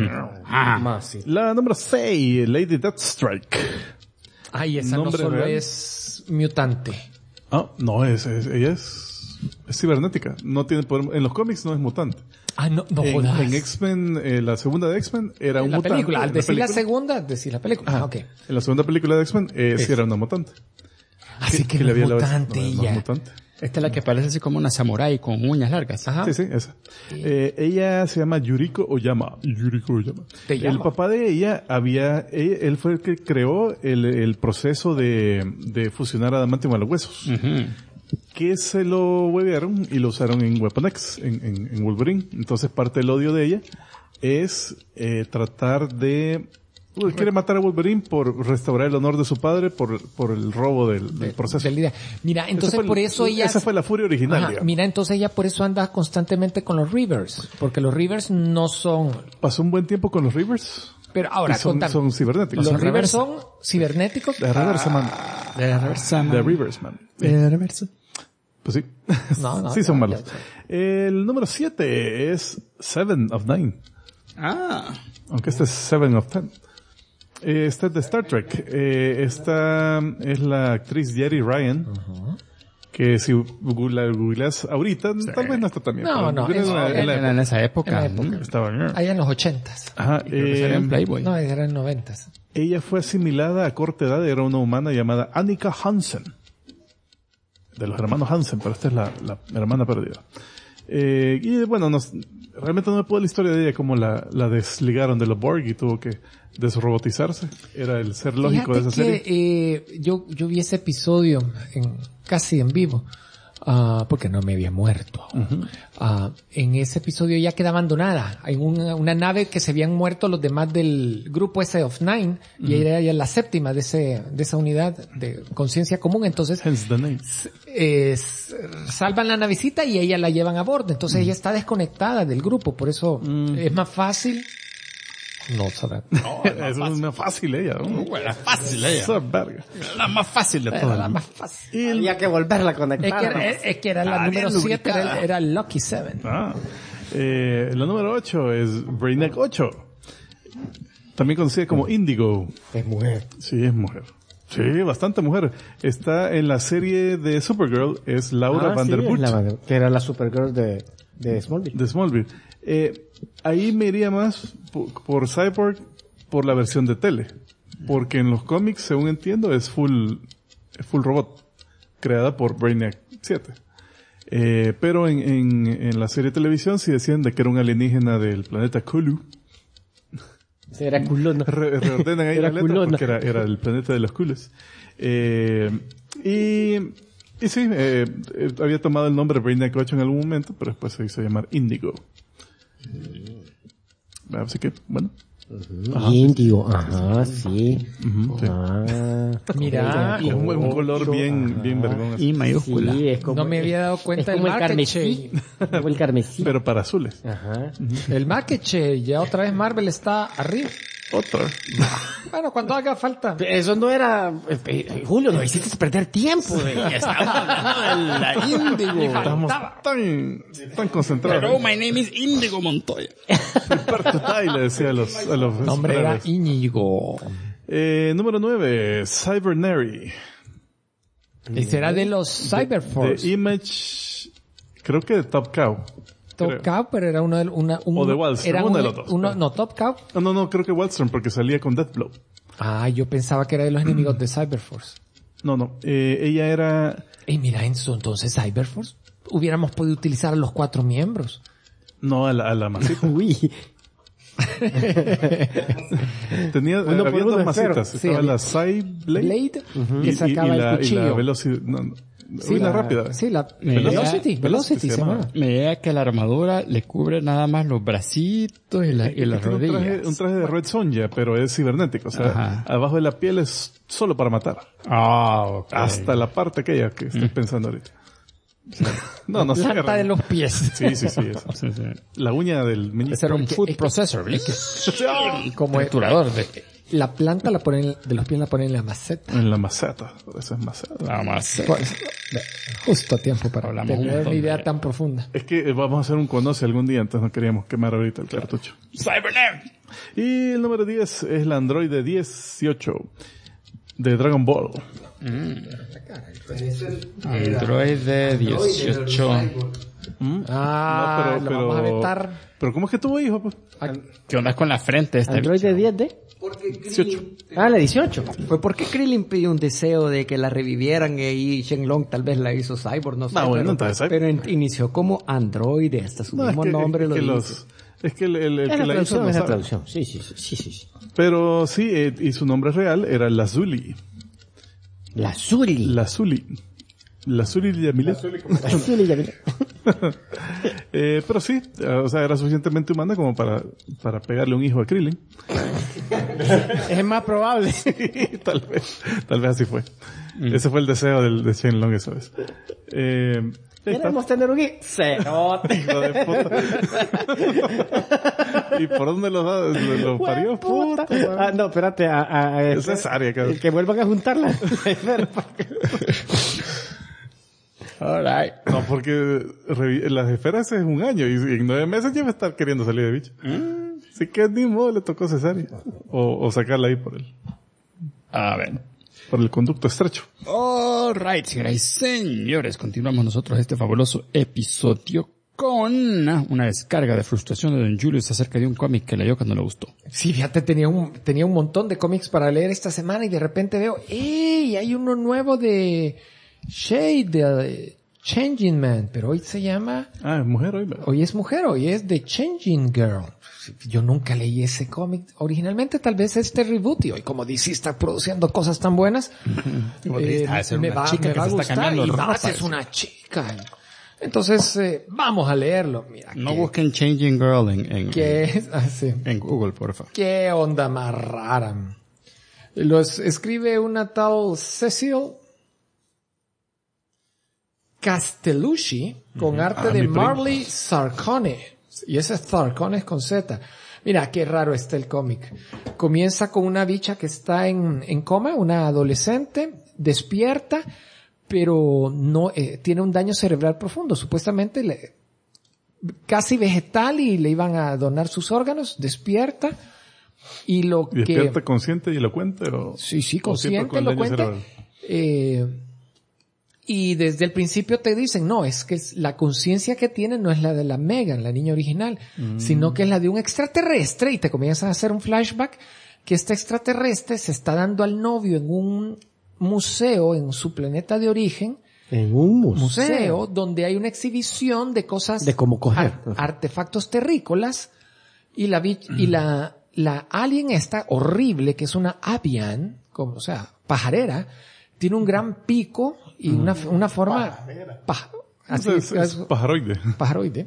La número 6, Lady Deathstrike. Ay, esa no solo real. Es mutante. No, ella es cibernética. No tiene poder, en los cómics no es mutante. No jodas. En X-Men, la segunda de X-Men era un mutante. Película. Al decir la segunda, decir la película. Okay. En la segunda película de X-Men, sí era una mutante. Así que le había mutante ella. Mutante. Esta es la que parece así como una samurái con uñas largas. Ajá. Sí, esa. Ella se llama Yuriko Oyama. El papá de ella él fue el que creó el proceso de fusionar adamantium a los huesos. Que se lo huevearon y lo usaron en Weapon X, en Wolverine. Entonces parte del odio de ella es tratar de... quiere matar a Wolverine por restaurar el honor de su padre por el robo del proceso. Mira, entonces por eso ella... Esa fue la furia original. Mira, entonces ella por eso anda constantemente con los Reavers. Porque los Reavers no son... Pasó un buen tiempo con los Reavers. Pero ahora, son cibernéticos. ¿Los Reavers son cibernéticos? De Reversman. De Reversman. Pues sí. No, sí son malos. El número 7 es 7 of 9. Aunque este es 7 of 10. Esta es de Star Trek. Esta es la actriz Jeri Ryan. que si la googleas ahorita, tal vez no está tan bien. En esa época. Estaba bien. Allá en los 80s. Ajá, en Playboy. No, era en 90s. Ella fue asimilada a corta edad, era una humana llamada Annika Hansen. De los hermanos Hansen, pero esta es la hermana perdida. Y bueno, realmente no me puedo la historia de ella, como la desligaron de los Borg y tuvo que desrobotizarse. Era el ser lógico de esa serie. Yo vi ese episodio casi en vivo, porque no me había muerto. En ese episodio ella queda abandonada en una nave que se habían muerto los demás del grupo ese of Nine, y ella era la séptima de esa unidad de conciencia común. Entonces Hence the name. Salvan la navecita y ella la llevan a bordo. Entonces ella está desconectada del grupo, por eso es más fácil. No, sabrá. No, eso es más fácil ella, ¿no? Era fácil ella. Esa verga. La más fácil de todas. La más fácil. Había que volverla a conectar. Es que era la número 7, era Lucky 7. La número 8 es Brainiac 8. También conocida como Indigo. Es mujer. Sí, es mujer. Sí, bastante mujer. Está en la serie de Supergirl, es Laura Vanderbilt. Que era la Supergirl de Smallville. De Smallville. Ahí me iría más por Cyborg por la versión de tele. Porque en los cómics, según entiendo, es full robot. Creada por Brainiac 7. Pero en la serie de televisión sí decían de que era un alienígena del planeta Kulu. Era culona. Reordenan ahí la letra porque era el planeta de los culos. Y sí, había tomado el nombre Brainiac 8 en algún momento, pero después se hizo llamar Indigo. Así que, bueno. Indigo, ajá, sí. Sí. Mira, Es un color bien vergón. Y mayúscula. Sí, es como, no me había dado cuenta es como del el carmesí. Como el carmesí. Pero para azules. Ajá. El market share, ya otra vez Marvel está arriba. Otra. Bueno, cuando haga falta. Eso no era... Julio, no hiciste perder tiempo. Estamos hablando de la Índigo. Estamos tan concentrados. Hello, my name is Índigo Montoya. Le decía a los Nombre era superhéroes. Íñigo. Número 9, Cybernary. Y será de los Cyberforce. The Image, creo que de Top Cow. Top Cow, pero era uno de O de Wallstrom, era uno de los dos. No, Top Cow. No, creo que Wallstrom porque salía con Deathblow. Ah, yo pensaba que era de los enemigos de Cyberforce. No, ella era... Mira, entonces Cyberforce hubiéramos podido utilizar a los 4 miembros. No, a la masita. Uy. Había dos masitas. Sí, Estaba la Cyblade Blade, que sacaba el y cuchillo. la Velocity. Sí, la rápida. Sí, la Velocity. Velocity se llama. Me llega que la armadura le cubre nada más los bracitos y las rodillas. Un traje de Red Sonja, pero es cibernético. O sea, abajo de la piel es solo para matar. Okay. Hasta la parte aquella que estoy pensando ahorita. No La planta de los pies. Sí, eso. Sí. La uña del meñique. Ese era un food processor, ¿ves? Como Triturador de la planta de los pies la ponen en la maceta. En la maceta. Por eso es maceta. la más. Pues, justo a tiempo para Hablamos un tener montón una idea de- tan profunda. Es que vamos a hacer un conoce algún día, entonces no queríamos quemar ahorita el cartucho. Cybernet. Y el número 10 es la Android 18 de Dragon Ball. Android de 18. Ah, No, lo vamos a vetar. Pero ¿cómo es que tuvo hijo? Pues? ¿Qué onda con la frente de este Android de 10 de... 18. Ah, la 18. Fue porque Krillin pidió un deseo de que la revivieran y ahí Shenlong tal vez la hizo Cyborg, no sé. Ah, bueno, pero, entonces, pero inició como Android, hasta su mismo nombre lo dice. Es que el Es que la la hizo traducción, no es la sabe. traducción. Sí. Pero sí, y su nombre real era Lazuli. La Zuli. Lazuli. Lazuli Yamilet. La Zuli ya viene. Pero sí, o sea, era suficientemente humana como para pegarle un hijo a Krillin. Es más probable. tal vez así fue. Ese fue el deseo de Shenlong esa vez. Ahí está. Queremos tener un hijo. Cerote. Hijo de puta. ¿Y por dónde lo parió? Puta. Ah, no, espérate. Es cesárea, cabrón. Que vuelvan a juntarla. Alright. No, porque las esferas es un año y en 9 meses ya va a estar queriendo salir de bicho. Así que ni modo le tocó cesárea. O sacarla ahí por él. A ver. por el conducto estrecho. All right, señoras y señores, continuamos nosotros este fabuloso episodio con una descarga de frustración de Don Julius acerca de un cómic que leyó cuando le gustó. Sí, fíjate, tenía un montón de cómics para leer esta semana y de repente veo, ¡ey! Hay uno nuevo de Shade, de Changing Man, pero hoy se llama... Es mujer hoy. Hoy es mujer, hoy es The Changing Girl. Yo nunca leí ese cómic. Originalmente tal vez este reboot y hoy como DC está produciendo cosas tan buenas, me va a gustar y más es una chica. Entonces, vamos a leerlo. Mira, no busquen Changing Girl en Google, por favor. Qué onda más rara. Los escribe una tal Cecil Castellucci con arte de Marley Zarcone. Y ese Zarcone es con Z. Mira, qué raro está el cómic. Comienza con una bicha que está en coma, una adolescente, despierta, pero no tiene un daño cerebral profundo. Supuestamente casi vegetal y le iban a donar sus órganos. Despierta y despierta consciente y elocuente. Sí, consciente, elocuente. Y desde el principio te dicen, no, es que la conciencia que tiene no es la de la Megan, la niña original, sino que es la de un extraterrestre, y te comienzan a hacer un flashback que este extraterrestre se está dando al novio en un museo en su planeta de origen. En un museo donde hay una exhibición de cosas, de cómo coger artefactos terrícolas, y la alien esta horrible, que es una avian, pajarera, tiene un gran pico y una forma pajaroide. Pajaroide.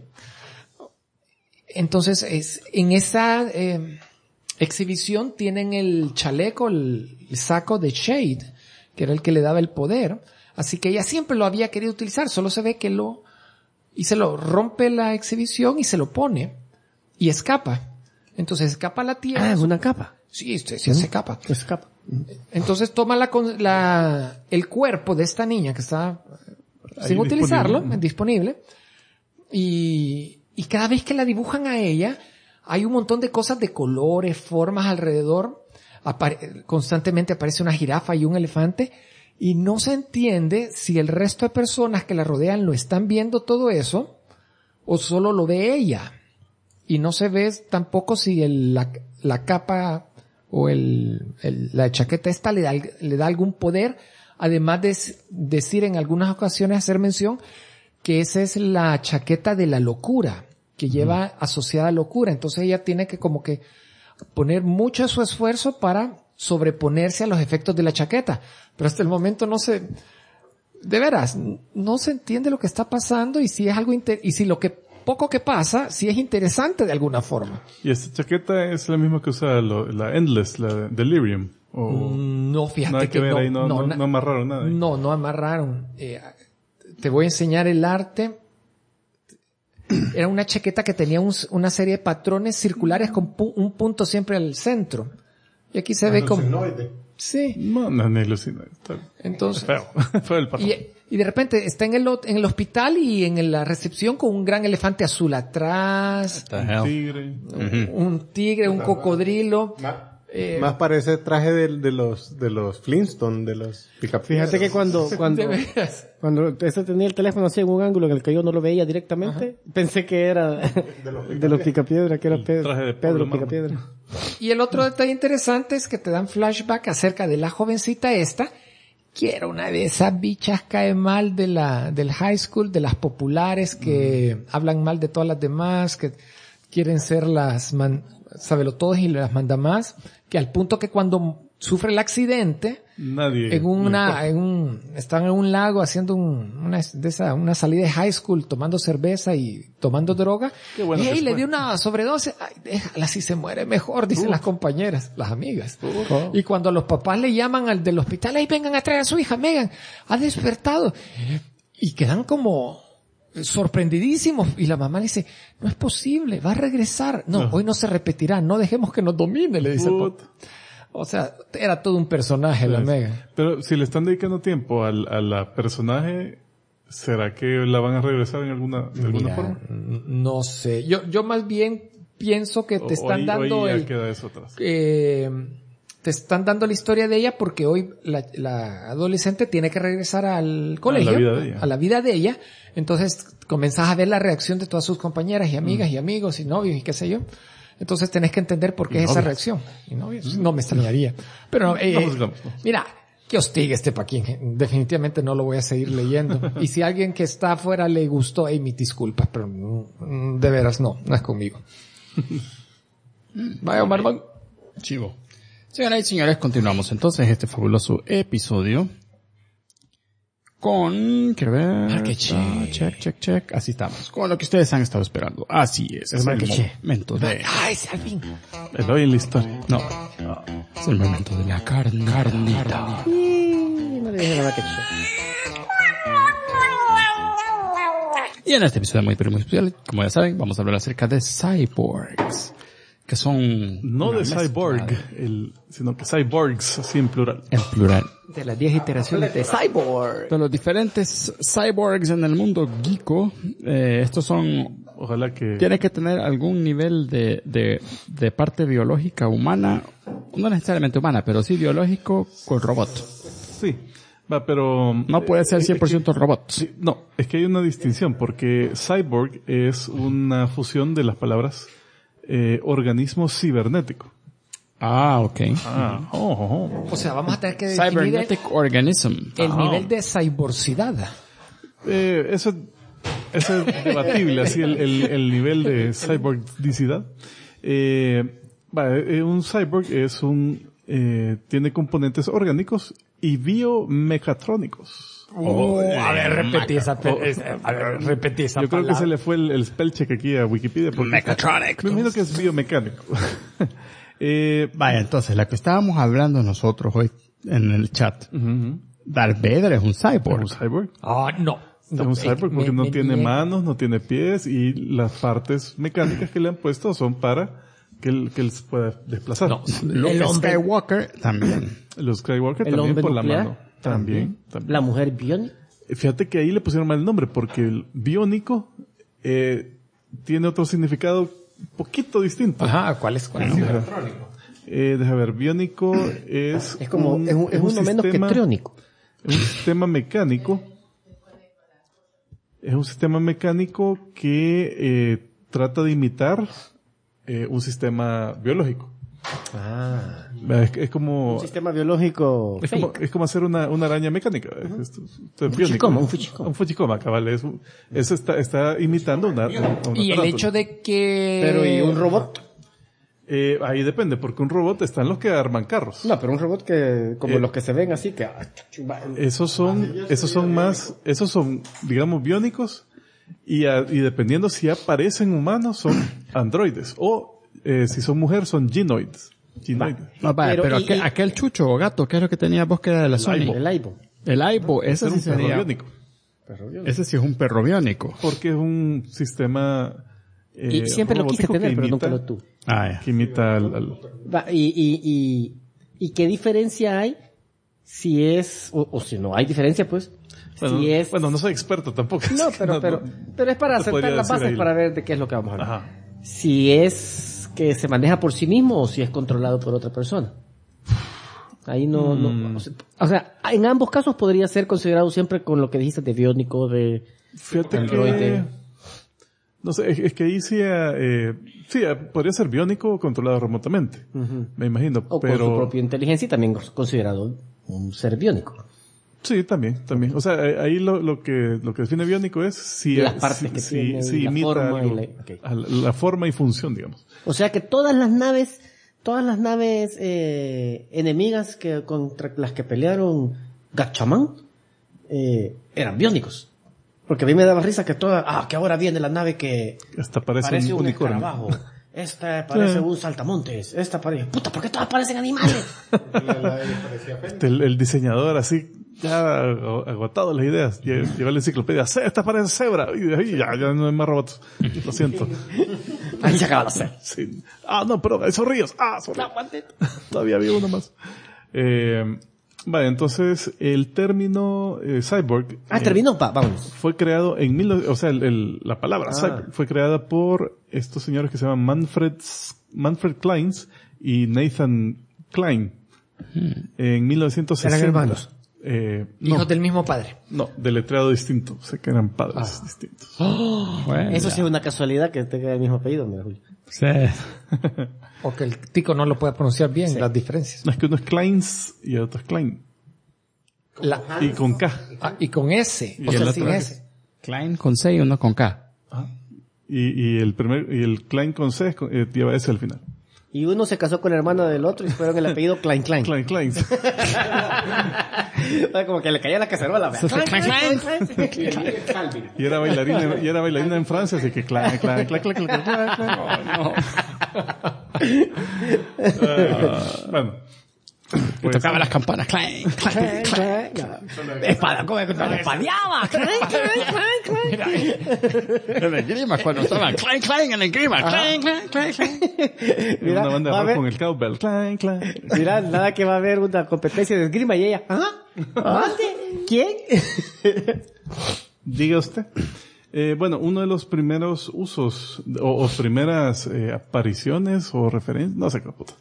Entonces en esa exhibición tienen el chaleco, el saco de Shade, que era el que le daba el poder. Así que ella siempre lo había querido utilizar, solo se ve que se lo rompe la exhibición y se lo pone y escapa. Entonces escapa a la Tierra. Es una capa. Sí, se escapa. Escapa. Entonces toma el cuerpo de esta niña que está sin utilizarlo, disponible, y cada vez que la dibujan a ella, hay un montón de cosas de colores, formas alrededor. Constantemente aparece una jirafa y un elefante, y no se entiende si el resto de personas que la rodean lo están viendo todo eso, o solo lo ve ella. Y no se ve tampoco si la capa o la chaqueta esta le da algún poder, además de decir en algunas ocasiones, hacer mención que esa es la chaqueta de la locura, que lleva asociada a locura. Entonces ella tiene que como que poner mucho de su esfuerzo para sobreponerse a los efectos de la chaqueta. Pero hasta el momento de veras, no se entiende lo que está pasando, y si es algo y si lo que poco que pasa, sí es interesante de alguna forma. ¿Y esta chaqueta es la misma que usa la Endless, la Delirium? No, fíjate nada que ver, no. No amarraron nada. No amarraron. Te voy a enseñar el arte. Era una chaqueta que tenía una serie de patrones circulares con un punto siempre al centro. Y aquí se ve como... Sí. No es alucinoide. Entonces... Fue el patrón. Y de repente está en el hospital y en la recepción con un gran elefante azul atrás. Un tigre, un cocodrilo. Más parece traje de los Flintstones, de los Picapiedras. Fíjate que cuando ese tenía el teléfono así en un ángulo en el que yo no lo veía directamente, pensé que era de los Picapiedras, que era Pedro Picapiedra. Y el otro detalle interesante es que te dan flashback acerca de la jovencita esta, que era una de esas bichas cae mal del high school, de las populares que hablan mal de todas las demás, que quieren ser las sabelotodas y las mandamás, que al punto que cuando sufre el accidente, están en un lago haciendo una salida de high school, tomando cerveza y tomando droga, y le dio una sobredosis, déjala, si se muere mejor, dicen las compañeras, las amigas. Y cuando los papás le llaman al del hospital, vengan a traer a su hija, Megan, ha despertado, y quedan como sorprendidísimos, y la mamá le dice, no es posible, va a regresar, no, hoy no se repetirá, no dejemos que nos domine, le dice el papá. O sea, era todo un personaje, la Megan. Pero si le están dedicando tiempo a la personaje, ¿será que la van a regresar de alguna forma? No sé. Yo más bien pienso que te están dando ya queda eso atrás. te están dando la historia de ella porque hoy la adolescente tiene que regresar al colegio, a la vida de ella. Entonces comenzás a ver la reacción de todas sus compañeras y amigas y amigos y novios y qué sé yo. Entonces tenés que entender por qué es esa reacción. Y novios, no me extrañaría. Pero mira, que hostigue este Paquín. Definitivamente no lo voy a seguir leyendo. Y si a alguien que está afuera le gustó, mis disculpas, pero de veras no es conmigo. Vaya, Marman. Chivo. Señoras y señores, continuamos entonces este fabuloso episodio con, quiero ver, check, así estamos, con lo que ustedes han estado esperando. Así es el momento de... ¡Ay, Salvin! El hoy en la historia. No, es el momento de la carnita. No le dije nada que Y en este episodio muy especial, como ya saben, vamos a hablar acerca de cyborgs. Que son... No de cyborg, sino que cyborgs, así en plural. En plural. De las 10 iteraciones de cyborg. De los diferentes cyborgs en el mundo geeko, estos son... Ojalá que... Tiene que tener algún nivel de parte biológica humana, no necesariamente humana, pero sí biológico con robot. Sí. Pero... No puede ser 100% robot. Sí, no, es que hay una distinción, porque cyborg es una fusión de las palabras... organismo cibernético. Ah, ok. O sea, vamos a tener que definir Cybernetic organism. El nivel de cyborcidad. Eso es debatible, así el nivel de cyborgicidad. Un cyborg es tiene componentes orgánicos y biomecatrónicos. A ver, repetí esa Yo creo que se le fue el spell check aquí a Wikipedia. Mechatronic. Me imagino que es biomecánico. Vaya, entonces, la que estábamos hablando nosotros hoy en el chat. Darth Vader es un cyborg. ¿Es un cyborg? No. Es un cyborg porque no tiene manos, no tiene pies y las partes mecánicas que le han puesto son para que él se pueda desplazar. No, Luke Skywalker también. Los Skywalker también por nuclear, la mano. También. La mujer biónica. Fíjate que ahí le pusieron mal el nombre porque el biónico tiene otro significado un poquito distinto. Ajá, ¿cuál es? Deja ver, biónico es como es uno menos que triónico. Es un sistema mecánico. Es un sistema mecánico que trata de imitar un sistema biológico. Es como... Un sistema biológico es como hacer una araña mecánica. Un Fuchicoma, cabal. Eso está imitando una y el hecho de que... Pero ¿y un robot? Ahí depende, porque un robot están los que arman carros. No, pero un robot que, como los que se ven así, que... Esos son, digamos, biónicos, y dependiendo si aparecen humanos, son androides, o si son mujeres, son genoids. Pero aquel chucho o gato, ¿qué es lo que tenía vos que era de la Sony? El Aibo, ese sí sería... biónico. Ese sí es un perro biónico. Porque es un sistema... y siempre lo quise tener, pero nunca lo tuve. Que imita ¿Y qué diferencia hay si es, o si no hay diferencia, pues? Bueno, si es... no soy experto tampoco. No, pero es para aceptar las bases para ver de qué es lo que vamos a hablar. Ajá. Si es que se maneja por sí mismo o si es controlado por otra persona. Ahí no, o sea, en ambos casos podría ser considerado siempre con lo que dijiste de biónico, de androide. No sé, es que ahí sí, podría ser biónico o controlado remotamente, me imagino. O pero... con su propia inteligencia y también considerado un ser biónico. Sí, también. O sea, ahí lo que define biónico es si las partes que tiene, si imita forma algo, la forma y función, digamos. O sea que todas las naves enemigas contra las que pelearon Gatchaman eran biónicos. Porque a mí me daba risa que que ahora viene la nave que hasta parece un unicornio. Escarabajo. Esta parece un saltamontes. Esta parece... ¡Puta! ¿Por qué todas parecen animales? El diseñador así, ya agotado las ideas, llegó a la enciclopedia, esta parece cebra, y ya no hay más robots. Lo siento. Ahí se acaba la cebra. Sí. No, pero esos ríos. Todavía había uno más. Vale, entonces, el término cyborg... terminó, vamos. Fue creado en la palabra cyborg fue creada por estos señores que se llaman Manfred Kleins y Nathan Klein. En 1960. ¿Eran hermanos? No, Hijos del mismo padre. no, deletreado distinto. Sé que eran padres distintos. Bueno, Eso sí es una casualidad que tenga el mismo apellido, mira, Julio. sí. O que el tico no lo puede pronunciar bien, las diferencias. No, es que uno es Kleins y el otro es Klein. Y con K. Y con S. Y O sea, el sin otro S. Klein con C y uno con K. Y el Klein con C lleva S al final. Y uno se casó con la hermana del otro y fueron el apellido Klein. Kleins. Como que le caía la cacerola. ¿Vea? Y era bailarina en Francia, así que Klein. Bueno. Y tocaba las campanas. Klein, Klein, Klein. Espada, como espadeaba. En el grima, cuando estaban Klein, Klein en el grima. Klein, Klein, Klein, Klein. Era una banda de rock con el cowbell. Klein. Mira, nada que va a haber una competencia de esgrima y ella. ¿Dónde? ¿Quién? Diga usted. Bueno, uno de los primeros usos o primeras apariciones o referencias, no sé qué puta.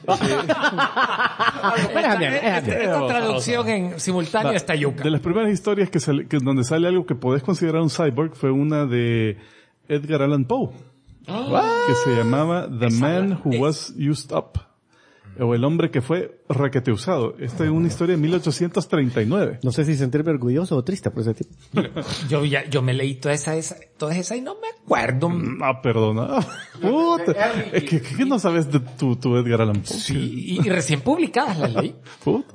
Esta traducción en simultáneo está yuca. De las primeras historias que donde sale algo que podés considerar un cyborg fue una de Edgar Allan Poe, que se llamaba The Man Who Was Used Up, o el hombre que fue requete usado. Esta es una historia de 1839. No sé si sentirme orgulloso o triste por ese tipo. Yo me leí todas esas y no me acuerdo. Perdona. Puta. Es que no sabes de tu Edgar Allan Poe. Sí, y recién publicadas las leí. Puta.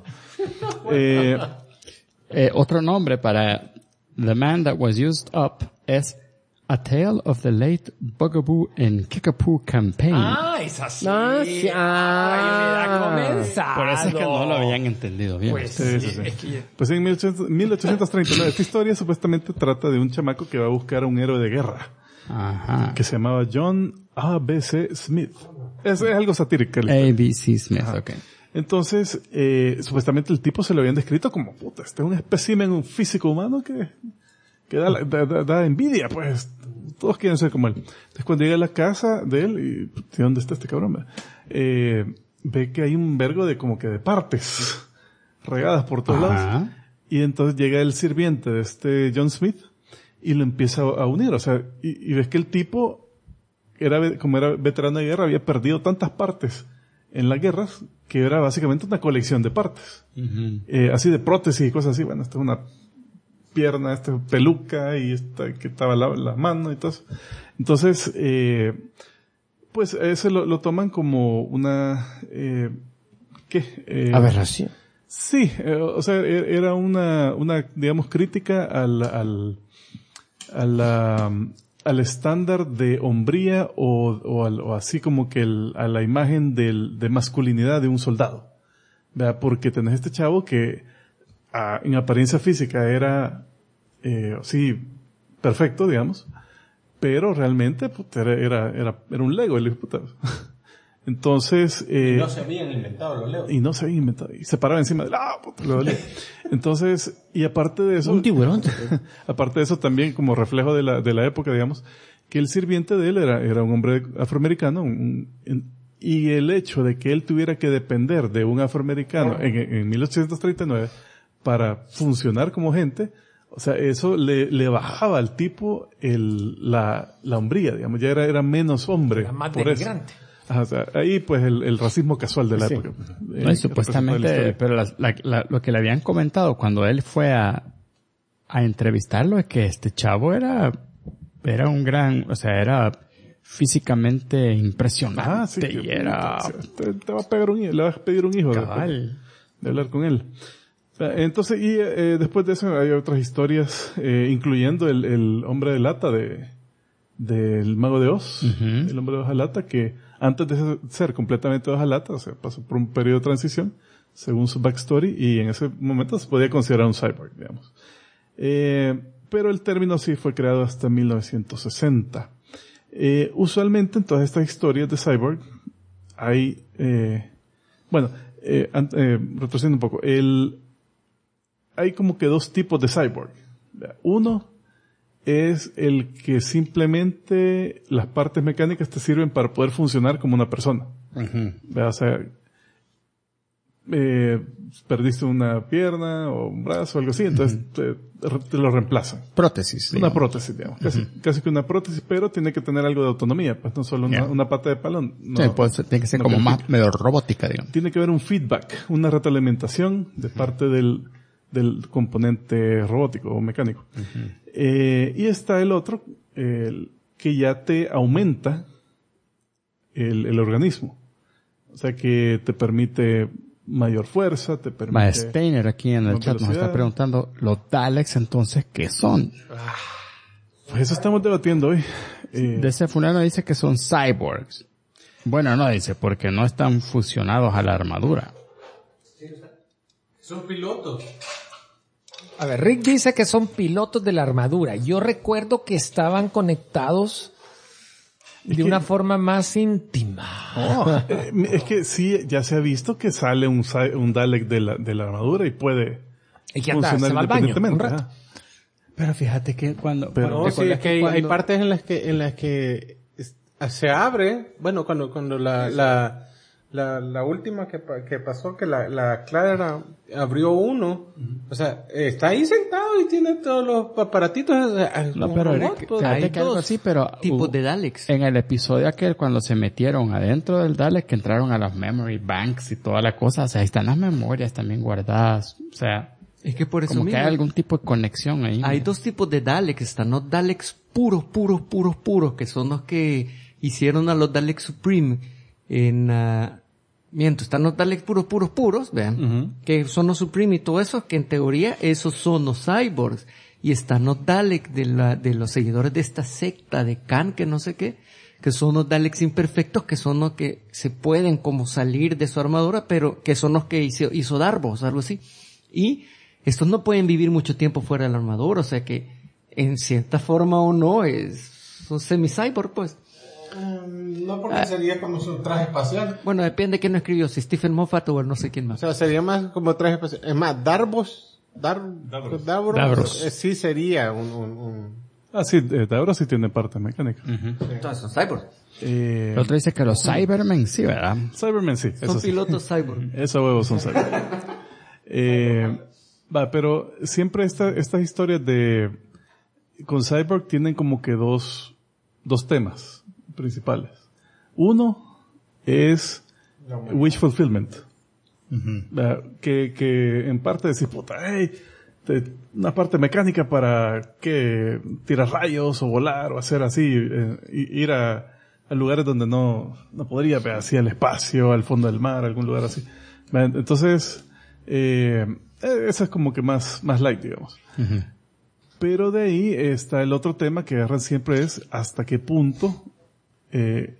Otro nombre para The Man That Was Used Up es A Tale of the Late Bugaboo and Kickapoo Campaign. Es así. Sí. Me da comenzado. Por eso es que no lo habían entendido bien. Pues, Sí. es que Pues en 1839, esta historia supuestamente trata de un chamaco que va a buscar a un héroe de guerra, Ajá. que se llamaba John A.B.C. Smith. Es algo satírico. A.B.C. Smith, ok. Entonces, supuestamente el tipo se lo habían descrito como, puta, este es un espécimen, un físico humano que da envidia, pues. Todos quieren ser como él. Entonces cuando llega a la casa de él, y ¿dónde está este cabrón? Ve que hay un vergo de como que de partes regadas por todos lados. Y entonces llega el sirviente de este John Smith y lo empieza a unir. O sea, y ves que el tipo como era veterano de guerra, había perdido tantas partes en las guerras que era básicamente una colección de partes. Así de prótesis y cosas así. Bueno, esta es una pierna, esta peluca y esta que estaba la mano y todo eso. Entonces, pues eso lo toman como una aberración. Sí, o sea, era una digamos crítica al estándar de hombría o así como que a la imagen de masculinidad de un soldado. ¿Verdad? Porque tenés este chavo que en apariencia física era sí, perfecto, digamos, pero realmente puta, era un Lego, el hijo puta. Entonces, no se habían inventado los Legos. Y no se habían inventado. Y se paraba encima de puta, le dolía. Entonces, y aparte de eso. Un tiburón. Aparte de eso también, como reflejo de la época, digamos, que el sirviente de él era un hombre afroamericano, y el hecho de que él tuviera que depender de un afroamericano en 1839 para funcionar como gente, o sea, eso le bajaba al tipo la hombría, digamos, ya era menos hombre. Era más por denigrante. Eso. O sea, ahí pues el racismo casual de la época. No, y supuestamente, pero lo que le habían comentado cuando él fue a entrevistarlo es que este chavo era un gran, o sea, era físicamente impresionante y era... Te va a pegar le vas a pedir un hijo cabal. De hablar con él. Entonces, y después de eso hay otras historias, incluyendo el hombre de lata del Mago de Oz, el hombre de hoja lata, que antes de ser completamente de hoja lata, o sea, pasó por un periodo de transición, según su backstory, y en ese momento se podía considerar un cyborg, digamos. Pero el término sí fue creado hasta 1960. Usualmente en todas estas historias de cyborg hay, retrocediendo un poco, hay como que dos tipos de cyborg. Uno es el que simplemente las partes mecánicas te sirven para poder funcionar como una persona. O sea, perdiste una pierna o un brazo o algo así, entonces te lo reemplazan. Prótesis. Una prótesis, digamos. Casi que una prótesis, pero tiene que tener algo de autonomía, pues no solo una pata de palo. No, sí, pues tiene que ser como más medio robótica, digamos. Tiene que haber un feedback, una retroalimentación de parte del componente robótico o mecánico. Y está el otro, que ya te aumenta el organismo. O sea que te permite mayor fuerza, te permite... Steiner aquí en el chat nos está preguntando, ¿los Daleks entonces qué son? Pues eso estamos debatiendo hoy. De ese fulano dice que son cyborgs. Bueno, no dice, porque no están fusionados a la armadura. Son pilotos. A ver, Rick dice que son pilotos de la armadura. Yo recuerdo que estaban conectados de una forma más íntima. Es que sí, ya se ha visto que sale un Dalek de la armadura y puede funcionar se va al baño un rato. Pero fíjate que cuando... No, sí, es que hay partes en las que se abre, bueno, cuando la última que pasó, que la Clara abrió uno, o sea, está ahí sentado y tiene todos los aparatitos. No, pero hay que algo así, pero tipos de Daleks. En el episodio aquel, cuando se metieron adentro del Dalek, que entraron a las memory banks y toda la cosa, o sea, ahí están las memorias también guardadas, o sea... Es que por eso como que hay algún tipo de conexión ahí. Hay dos tipos de Daleks. Están los Daleks puros, que son los que hicieron a los Daleks Supreme están los Daleks puros, vean, que son los Supreme y todo eso, que en teoría esos son los cyborgs. Y están los Daleks de los seguidores de esta secta de Khan, que no sé qué, que son los Daleks imperfectos, que son los que se pueden como salir de su armadura, pero que son los que hizo Darvos, algo así. Y estos no pueden vivir mucho tiempo fuera de la armadura, o sea que en cierta forma o no son semi-cyborg, pues. No, porque sería como su traje espacial. Bueno, depende de quién lo escribió, si Stephen Moffat o no sé quién más. O sea, sería más como traje espacial. Es más, Davros sí sería un... Ah, sí, Davros sí tiene parte mecánica. Entonces son cyborg. El otro dice que los Cybermen sí, ¿verdad? Cybermen sí. Son pilotos cyborg. Esos huevos son cyborg. Pero siempre estas historias con Cyborg tienen como que dos temas principales. Uno es wish fulfillment. Que en parte decís, una parte mecánica para que tirar rayos o volar o hacer así, ir a lugares donde no podría, así al espacio, al fondo del mar, algún lugar así. Entonces, eso es como que más light, digamos. Pero de ahí está el otro tema que agarran siempre, es hasta qué punto te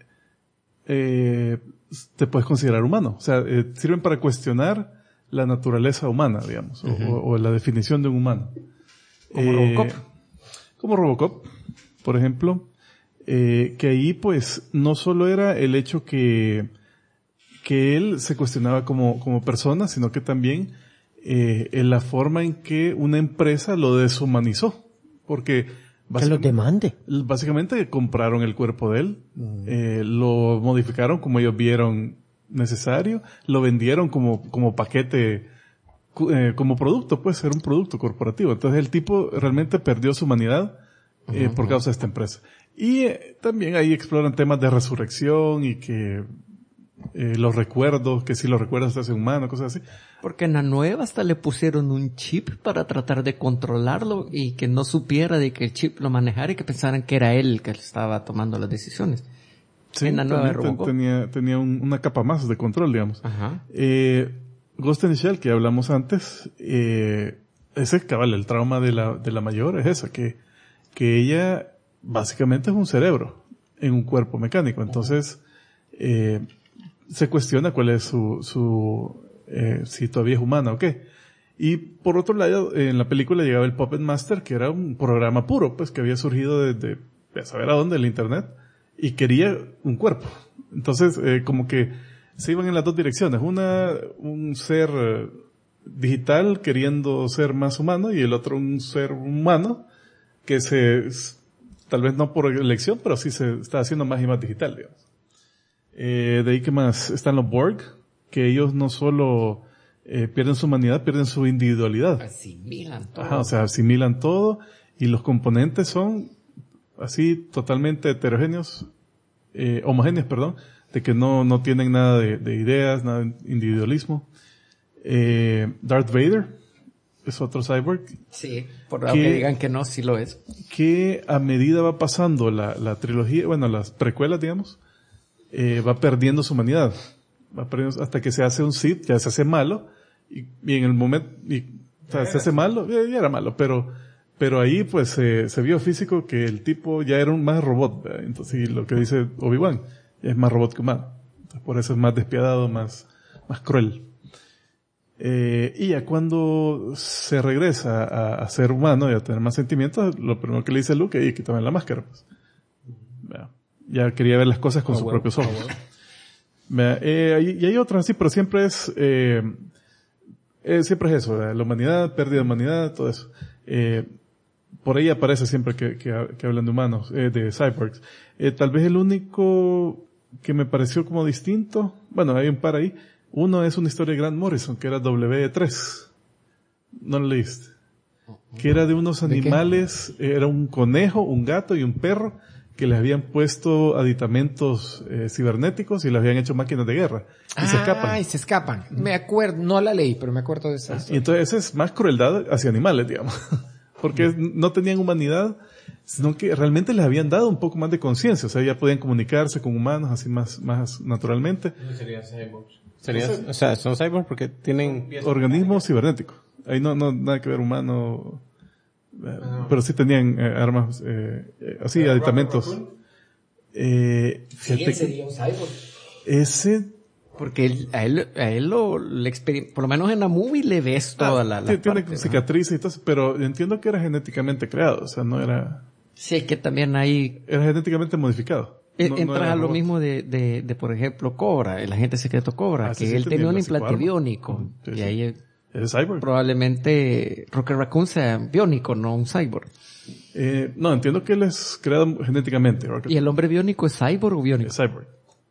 puedes considerar humano. O sea, sirven para cuestionar la naturaleza humana, digamos, o la definición de un humano. Como Robocop. Como Robocop, por ejemplo, que ahí pues no solo era el hecho que él se cuestionaba como persona, sino que también en la forma en que una empresa lo deshumanizó. Porque que lo demande. Básicamente compraron el cuerpo de él, lo modificaron como ellos vieron necesario, lo vendieron como paquete, como producto, puede ser un producto corporativo. Entonces el tipo realmente perdió su humanidad por causa de esta empresa. Y también ahí exploran temas de resurrección y que los recuerdos, que si los recuerdas te hace humano, cosas así. Porque en la nueva hasta le pusieron un chip para tratar de controlarlo y que no supiera de que el chip lo manejara y que pensaran que era él el que estaba tomando las decisiones. Sí, en la nueva de Robocop. Tenía una capa más de control, digamos. Ghost in the Shell, que hablamos antes, ese cabal, el trauma de la mayor es esa, que ella básicamente es un cerebro en un cuerpo mecánico. Entonces, se cuestiona cuál es si todavía es humana o qué. Y por otro lado, en la película llegaba el Puppet Master, que era un programa puro, pues que había surgido desde saber a dónde, el internet, y quería un cuerpo. Entonces, como que se iban en las dos direcciones. Un ser digital queriendo ser más humano, y el otro un ser humano que tal vez no por elección, pero sí se está haciendo más y más digital, digamos. De ahí que más están los Borg, que ellos no solo pierden su humanidad, pierden su individualidad. Asimilan todo. Ajá, o sea, asimilan todo y los componentes son así totalmente heterogéneos, homogéneos, perdón, de que no tienen nada de ideas, nada de individualismo. Darth Vader es otro cyborg. Sí, por lo que digan que no, sí lo es. Que a medida va pasando la trilogía, bueno, las precuelas, digamos, va perdiendo su humanidad. Va perdiendo hasta que se hace un Sith, ya se hace malo, y en el momento, o sea, se hace malo, ya era malo, pero ahí pues se vio físico que el tipo ya era un más robot, ¿verdad? Entonces, lo que dice Obi-Wan, es más robot que humano. Entonces, por eso es más despiadado, más cruel. Y ya cuando se regresa a ser humano y a tener más sentimientos, lo primero que le dice a Luke es quítame la máscara, pues. Ya quería ver las cosas con sus propios ojos. Y hay otras así, pero siempre siempre es eso, la humanidad, pérdida de humanidad, todo eso. Por ahí aparece siempre que hablan de humanos, de cyborgs. Tal vez el único que me pareció como distinto, bueno, hay un par ahí. Uno es una historia de Grant Morrison, que era W3. ¿No lo leíste? Que era de unos animales, era un conejo, un gato y un perro, que les habían puesto aditamentos cibernéticos y les habían hecho máquinas de guerra. Y se escapan. Y se escapan. Me acuerdo, no la leí, pero me acuerdo de esa. Y entonces esa es más crueldad hacia animales, digamos. Porque no tenían humanidad, sino que realmente les habían dado un poco más de conciencia. O sea, ya podían comunicarse con humanos así más naturalmente. Sería cyborgs. O sea, son cyborgs porque tienen organismos cibernéticos. Ahí no nada que ver humano, pero sí tenían armas, así aditamentos. Sí, sería un cyborg. Ese, porque a él por lo menos en la movie le ves toda la tiene parte, cicatrices y todo eso, pero entiendo que era genéticamente creado, o sea, no era. Sí, que también hay. Era genéticamente modificado. Entra a lo mismo de, por ejemplo, Cobra, el agente secreto Cobra, que él tenía un implante biónico. Sí, y ahí es cyborg. Probablemente Rocket Raccoon sea biónico, no un cyborg. No, entiendo que él es creado genéticamente. ¿Y el hombre biónico es cyborg o biónico? Es cyborg.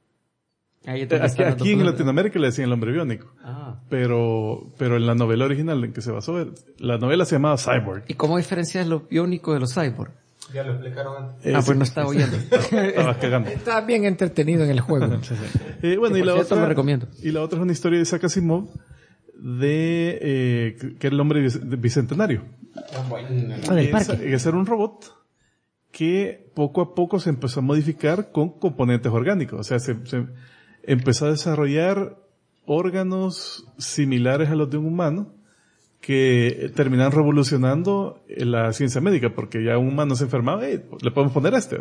Aquí en Latinoamérica le decían el hombre biónico. Pero en la novela original en que se basó, la novela se llamaba Cyborg. ¿Y cómo diferencias los biónicos de los cyborg? Ya lo explicaron antes. Pues no estaba oyendo. Estaba cagando. Está bien entretenido en el juego. Bueno, y la otra, me recomiendo. Y la otra es una historia de Isaac Asimov que era el hombre bicentenario. Ese era un robot que poco a poco se empezó a modificar con componentes orgánicos. O sea, se empezó a desarrollar órganos similares a los de un humano que terminan revolucionando la ciencia médica, porque ya un humano se enfermaba, le podemos poner este.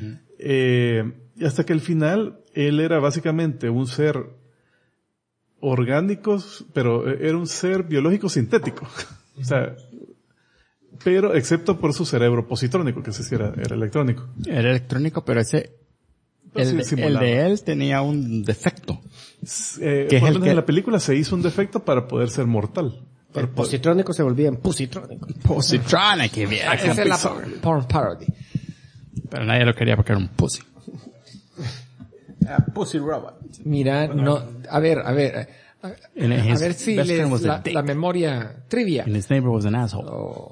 Y hasta que al final, él era básicamente un ser orgánico, pero era un ser biológico sintético. O sea, pero excepto por su cerebro positrónico, que ese sí era electrónico. Era electrónico, pero el de él tenía un defecto. Que es el que en la película se hizo un defecto para poder ser mortal. El positrónico se volvía en pusitrónico. Positronic, que bien. Esa es la porn parody. Pero nadie lo quería porque era un pussy. Pussy Robot. Mira, no, a ver si la memoria trivia. And his neighbor was an asshole.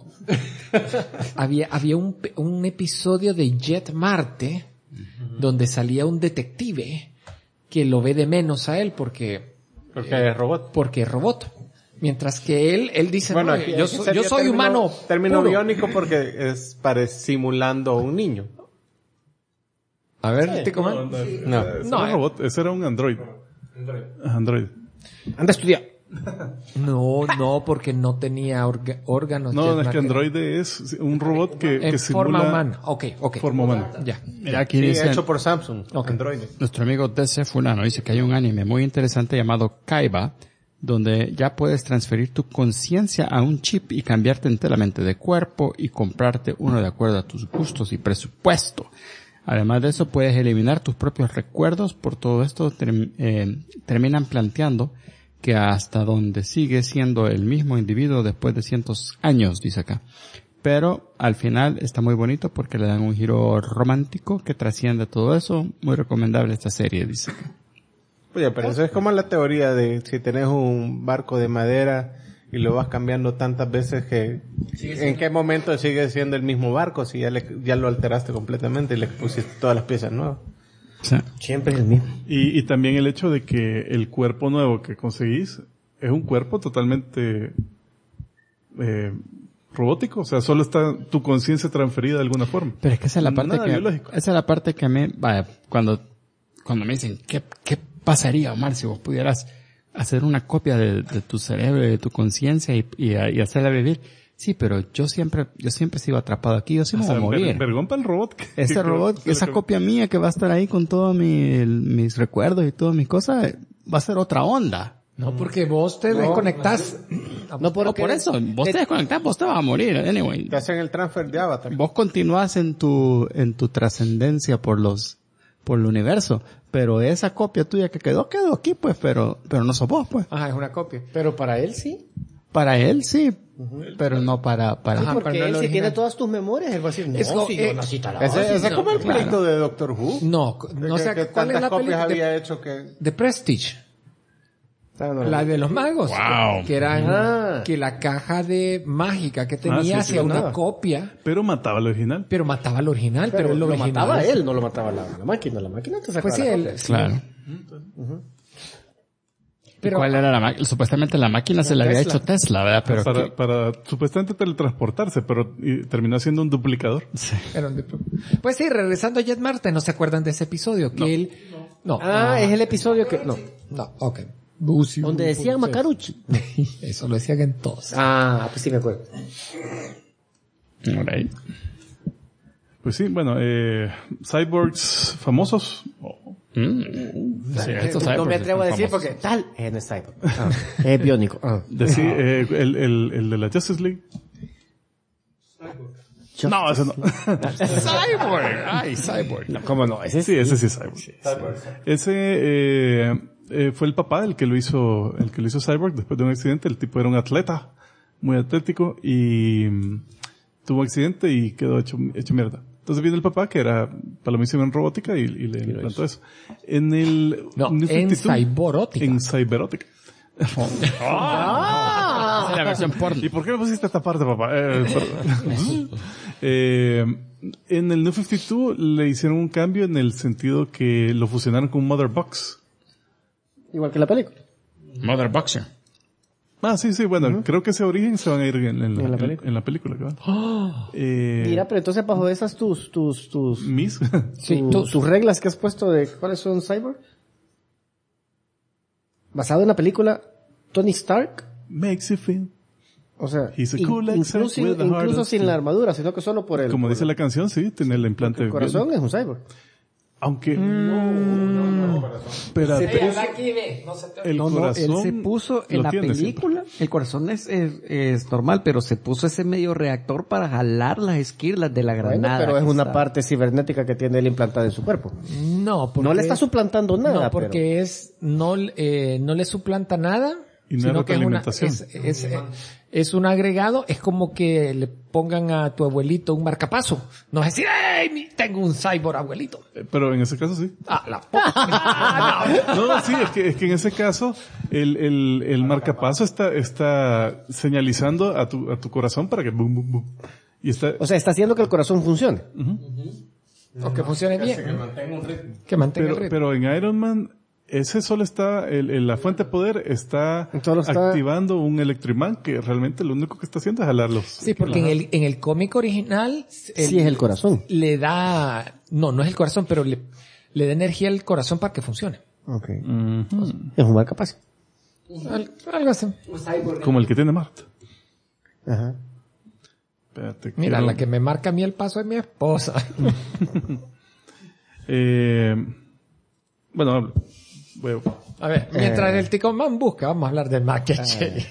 Había un episodio de Jet Marte donde salía un detective que lo ve de menos a él porque es robot. Porque es robot. Mientras que él dice, bueno, no, yo soy humano. Término puro. biónico porque es simulando a un niño. A ver, ¿te coman? No, robot, ese era un android. Android. Anda a estudiar. No, porque no tenía órganos. No, es que Android es un robot que simula... forma humana. Ok. Forma humana. Ya. Mira, aquí dice, hecho por Samsung. Android. Nuestro amigo DC Fulano dice que hay un anime muy interesante llamado Kaiba, donde ya puedes transferir tu conciencia a un chip y cambiarte enteramente de cuerpo y comprarte uno de acuerdo a tus gustos y presupuesto. Además de eso, puedes eliminar tus propios recuerdos. Por todo esto, terminan planteando que hasta donde sigue siendo el mismo individuo después de cientos años, dice acá. Pero al final está muy bonito porque le dan un giro romántico que trasciende todo eso. Muy recomendable esta serie, dice acá. Oye, pero eso es como la teoría de si tenés un barco de madera y lo vas cambiando tantas veces que en qué momento sigue siendo el mismo barco si ya lo alteraste completamente y le pusiste todas las piezas nuevas. Sí. Siempre es el mismo. Y también el hecho de que el cuerpo nuevo que conseguís es un cuerpo totalmente robótico, o sea, solo está tu conciencia transferida de alguna forma. Pero es que esa es la parte Nada biológico. esa es la parte que a mí, vaya, cuando me dicen, ¿qué pasaría, Omar, si vos pudieras hacer una copia de tu cerebro, de tu conciencia y hacerla vivir? Sí, pero yo siempre sigo atrapado aquí, yo sí me voy a morir. Vergón para el robot. Ese robot, esa copia mía que va a estar ahí con todos mis recuerdos y todas mis cosas, va a ser otra onda. No, porque vos te desconectás. No, por eso, vos te desconectás, vos te vas a morir, anyway. Te hacen el transfer de avatar. Vos continúas en tu trascendencia por el universo, pero esa copia tuya que quedó aquí, pues, pero no sos vos, pues. Ajá, es una copia. Pero para él sí. Para él sí, pero no para. Ajá, porque pero no él lo si original. tiene todas tus memorias, él va a decir, no, yo nací tal hora. Ese es como el pleito de Doctor Who. No sé que cuál es la tantas copias película había hecho que... de Prestige. La de los magos. Wow. Que eran, que la caja de mágica que tenía sí, hacía una nada. copia, Pero mataba al original. pero mataba al original, pero el lo original. mataba él, no lo mataba la máquina. La máquina te sacaba Pues sí, la él. copia. Claro. Pero, ¿Cuál era la máquina? Supuestamente la máquina se la había hecho Tesla, ¿verdad? Pero Para supuestamente teletransportarse, pero terminó siendo un duplicador. pues sí, regresando a Jet Marte, ¿no se acuerdan de ese episodio? Que él, no. Es el episodio que, no. Ok. Donde decían Macarucci. Eso lo decían en todos. Pues sí me acuerdo. Alright. Pues sí, bueno, cyborgs famosos. Sí, esto No me atrevo a decir porque tal no es cyborg. Es biónico. El de la Justice League. No, ese no. Cyborg. Ay, Cyborg. No, ¿cómo no? Ese Sí, ese sí es cyborg. Ese fue el papá el que lo hizo cyborg después de un accidente. El tipo era un atleta, muy atlético, y tuvo un accidente y quedó hecho mierda. Entonces viene el papá, que era palomísimo en robótica, y le implantó eso. En Cyberótica. En Cyberótica. La versión porno. ¿Y por qué me pusiste esta parte, papá? En el New 52 le hicieron un cambio en el sentido que lo fusionaron con Mother Box. Igual que la película. Mother Boxer. Sí, bueno, creo que ese origen se van a ir en la película. Mira, pero entonces bajo esas tus Mis. tus reglas que has puesto de cuáles son cyborg. Basado en la película Tony Stark. Makes you feel. O sea, He's a cool accent with a heart incluso of sin steel. la armadura, sino que solo por el... Como dice la canción, sí, tiene el implante. el corazón es un cyborg. Aunque... Espérate. El corazón él se puso en lo la tiene película, el corazón es normal, pero se puso ese medio reactor para jalar las esquirlas de la Bueno, granada. pero es que una está- parte cibernética que tiene él implantada en su cuerpo. No, porque No le está suplantando nada. No, porque no le suplanta nada, Y no es sino que retroalimentación. es un agregado, es como que le pongan a tu abuelito un marcapaso. No es decir, ¡ay, tengo un cyborg abuelito! Pero en ese caso sí. La No, sí, es que en ese caso el marcapaso está señalizando a tu corazón para que boom, boom, boom. Y está, O sea, está haciendo que el corazón funcione. O que funcione bien. Que mantenga el ritmo. pero en Iron Man, ese solo está, la fuente de poder está Solo está- activando un electroimán que realmente lo único que está haciendo es jalarlos. Sí, porque en el cómic original... Sí es el corazón. Le da... No es el corazón, pero le da energía al corazón para que funcione. Okay. Es un marcapaso. Algo así. Como el que tiene Marta. Ajá. Espérate, Mira, quiero- la que me marca a mí el paso es mi esposa. Bueno, voy A ver, mientras el Ticoman busca, vamos a hablar del Mac and Cheese.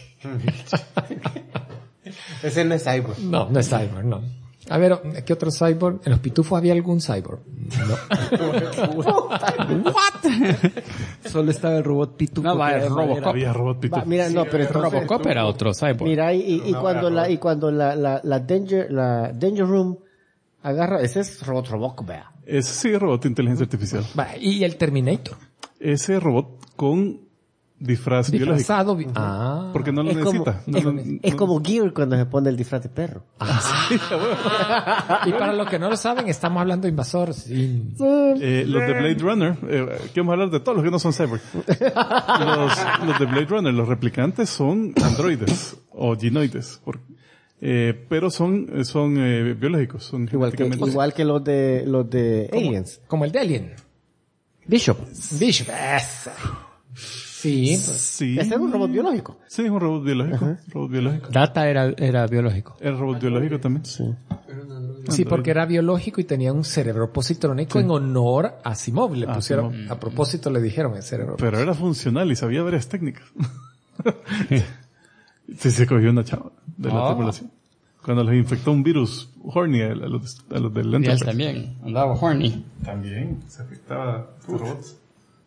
Ese no es cyborg. No es cyborg, no. A ver, ¿qué otro cyborg? ¿En los pitufos había algún cyborg? Solo estaba el robot pitufo. No, va, que el era de Robocop. madera. había robot Pito. Mira, no, pero entonces... Robocop era otro cyborg. Mira, y cuando la Danger Room agarra, ese es Robocop, vea. Ese sí es robot de inteligencia artificial. Va, y el Terminator. Ese robot con disfraz disfrazado. biológico. Porque no lo necesita. Es como Gear cuando se pone el disfraz de perro. Y para los que no lo saben, estamos hablando de Invasor. Sí. Los de Blade Runner, que vamos a hablar de todos los que no son cyborg. Los de Blade Runner, los replicantes son androides o ginoides. Pero son biológicos. Son igual que los de Aliens. Como el de Alien. Bishop. Sí. Sí. Este es un robot biológico. Sí, es un robot biológico. Data era biológico. Era robot biológico también. Sí, porque era biológico y tenía un cerebro positrónico en honor a Asimov. Le pusieron, a propósito le dijeron el cerebro. Pero era funcional y sabía varias técnicas. Sí, se cogió una chava de la tripulación. Cuando les infectó un virus horny a los del Y él también andaba horny. También se afectaba a los robots.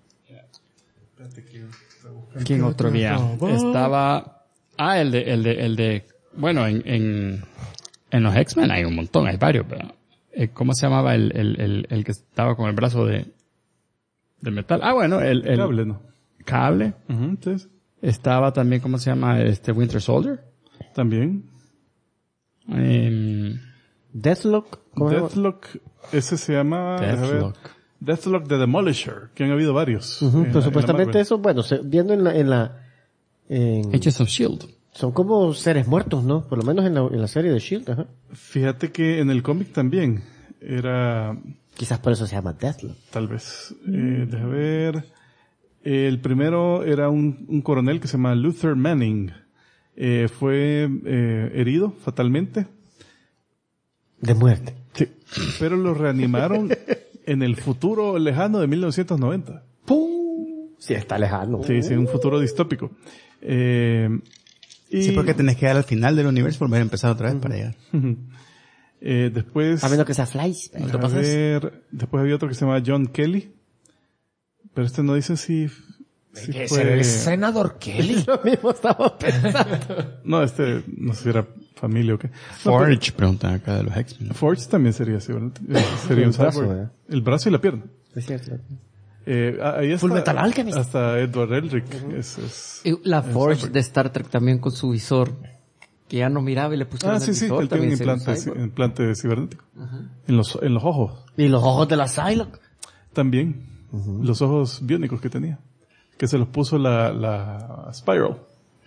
¿Quién otro día? Estaba... el de... Bueno, en los X-Men hay un montón, hay varios, pero... ¿Cómo se llamaba el que estaba con el brazo de metal? Bueno, el cable, ¿no? Cable. Sí. Estaba también, ¿cómo se llama? Winter Soldier. También. Deathlock. Deathlock, ese se llama... Deathlock the Demolisher, que han habido varios. Pero supuestamente eso, bueno, viendo en Agents of S.H.I.E.L.D. Son como seres muertos, ¿no? Por lo menos en la serie de S.H.I.E.L.D. Ajá. Fíjate que en el cómic también era... Quizás por eso se llama Deathlock. Tal vez. Deja ver. El primero era un coronel que se llama Luther Manning. Fue herido fatalmente. De muerte. Sí. Pero lo reanimaron en el futuro lejano de 1990. ¡Pum! Sí, está lejano. Sí, un futuro distópico. Sí, porque tenés que llegar al final del universo para empezar otra vez para llegar. Después... A menos que sea Flash. Después había otro que se llama John Kelly. Pero este no dice si fue... ¿El senador Kelly? Lo mismo estaba pensando. No, no sé si era familia o qué. Forge, preguntan acá de los X-Men. Forge también sería así, ¿verdad? Sería un cyborg. El brazo y la pierna. Es cierto. Ahí está. Full Metal Alchemist. Hasta Edward Elric. La Forge de Star Trek también con su visor. Que ya no miraba y le pusieron el visor. Él tiene un implante cibernético. En los ojos. Y los ojos de la Psylocke. También. Los ojos biónicos que tenía. Que se los puso la Spiral.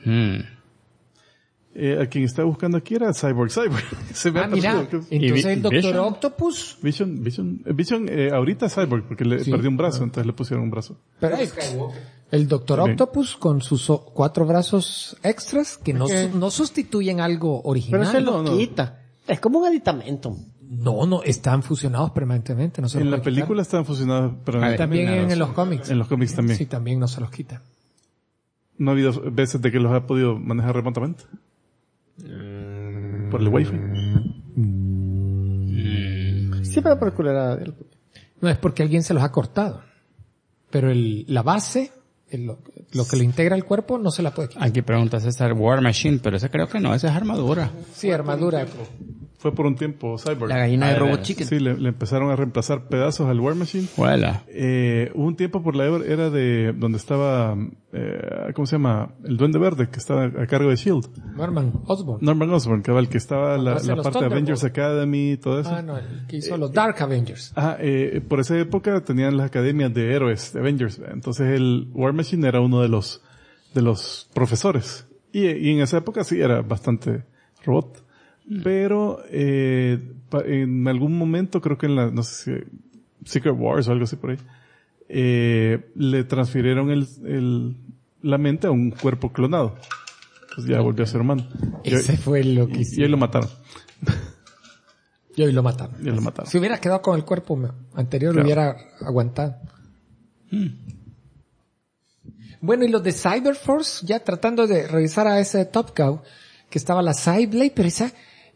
A quien está buscando aquí era Cyborg. Mira. Entonces el Doctor Octopus. Vision ahorita es Cyborg porque le perdió un brazo, entonces le pusieron un brazo. Pero el Doctor Octopus con sus 4 brazos extras que no sustituyen algo original. Pero se lo quita. Es como un aditamento. No, están fusionados permanentemente. No se en la película están fusionados permanentemente. También en los cómics. En los cómics también. Sí, también no se los quita. ¿No ha habido veces de que los ha podido manejar remotamente? Por el wifi. Sí, pero por culera. No, es porque alguien se los ha cortado. Pero la base, lo que lo integra el cuerpo, no se la puede quitar. Aquí pregunta César War Machine, pero ese creo que no, esa es armadura. Sí, armadura. Fue por un tiempo Cyborg. La gallina de Robot Chicken. Sí, le empezaron a reemplazar pedazos al War Machine. Huela. Hubo un tiempo por la era de donde estaba, ¿cómo se llama? El Duende Verde, que estaba a cargo de S.H.I.E.L.D. Norman Osborn, cabal, que estaba la parte de Avengers Academy y todo eso. No, el que hizo los Dark Avengers. Por esa época tenían las academias de héroes de Avengers. Entonces el War Machine era uno de los profesores. Y en esa época sí era bastante robot. Pero en algún momento, creo que no sé si Secret Wars o algo así por ahí, le transfirieron la mente a un cuerpo clonado. Pues ya volvió a ser humano. Ese fue lo que hicieron. Y ahí lo mataron. Y hoy lo mataron. Si hubiera quedado con el cuerpo anterior, lo hubiera aguantado. Bueno, y los de Cyberforce, ya tratando de revisar a ese Top Cow, que estaba la Cyblade, pero esa...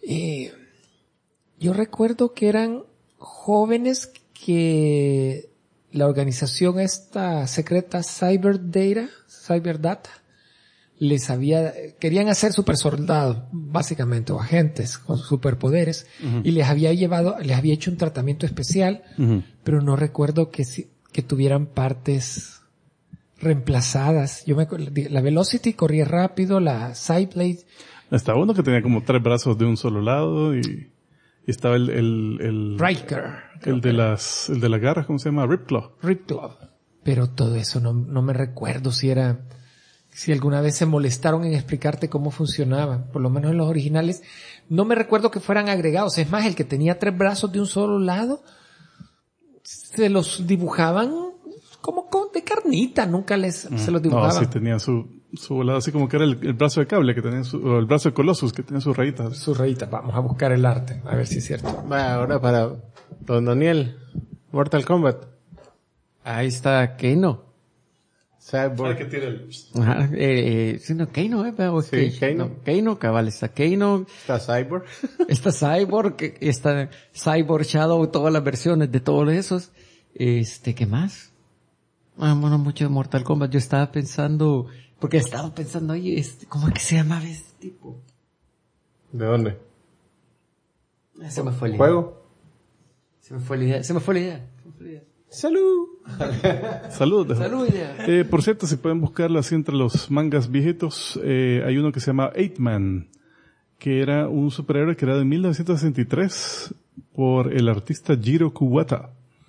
yo recuerdo que eran jóvenes que la organización esta secreta Cyberdata querían hacer super soldados, básicamente, o agentes con superpoderes, y les había hecho un tratamiento especial, pero no recuerdo que tuvieran partes reemplazadas. Yo me acuerdo, la Velocity corría rápido, la Cyblade. Estaba uno que tenía como 3 brazos de un solo lado y estaba el Riker. El de las garras, ¿cómo se llama? Ripclaw. Pero todo eso no me recuerdo si alguna vez se molestaron en explicarte cómo funcionaba. Por lo menos en los originales. No me recuerdo que fueran agregados. Es más, el que tenía 3 brazos de un solo lado, se los dibujaban como de carnita. Nunca se los dibujaban. No, sí tenía su lado así como que era el brazo de cable que tenía o el brazo de Colossus que tenía sus rayitas. Sus rayitas. Vamos a buscar el arte. A ver si es cierto. Va, ahora para don Daniel. Mortal Kombat. Ahí está Kano. Cyborg. Que tira el... Ajá, sí, no, Kano, Sí, Kano. No, Kano, cabal, está Kano. Está Cyborg. Está Cyborg, está Cyborg Shadow, todas las versiones de todos esos. ¿Qué más? Bueno, mucho de Mortal Kombat. Yo estaba pensando, porque estaba pensando, oye, ¿cómo es que se llamaba este tipo? ¿De dónde? Se me fue la idea. ¿Juego? Se me fue la idea. ¡Salud! Salud. Salud, idea. Por cierto, si pueden buscarlo así entre los mangas viejitos, hay uno que se llama Eight-Man, que era un superhéroe creado en 1963 por el artista Jiro Kuwata.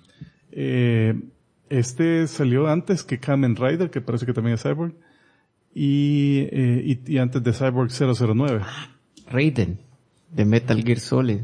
Salió antes que Kamen Rider, que parece que también es Cyborg, y antes de Cyborg 009. Raiden, de Metal Gear Solid.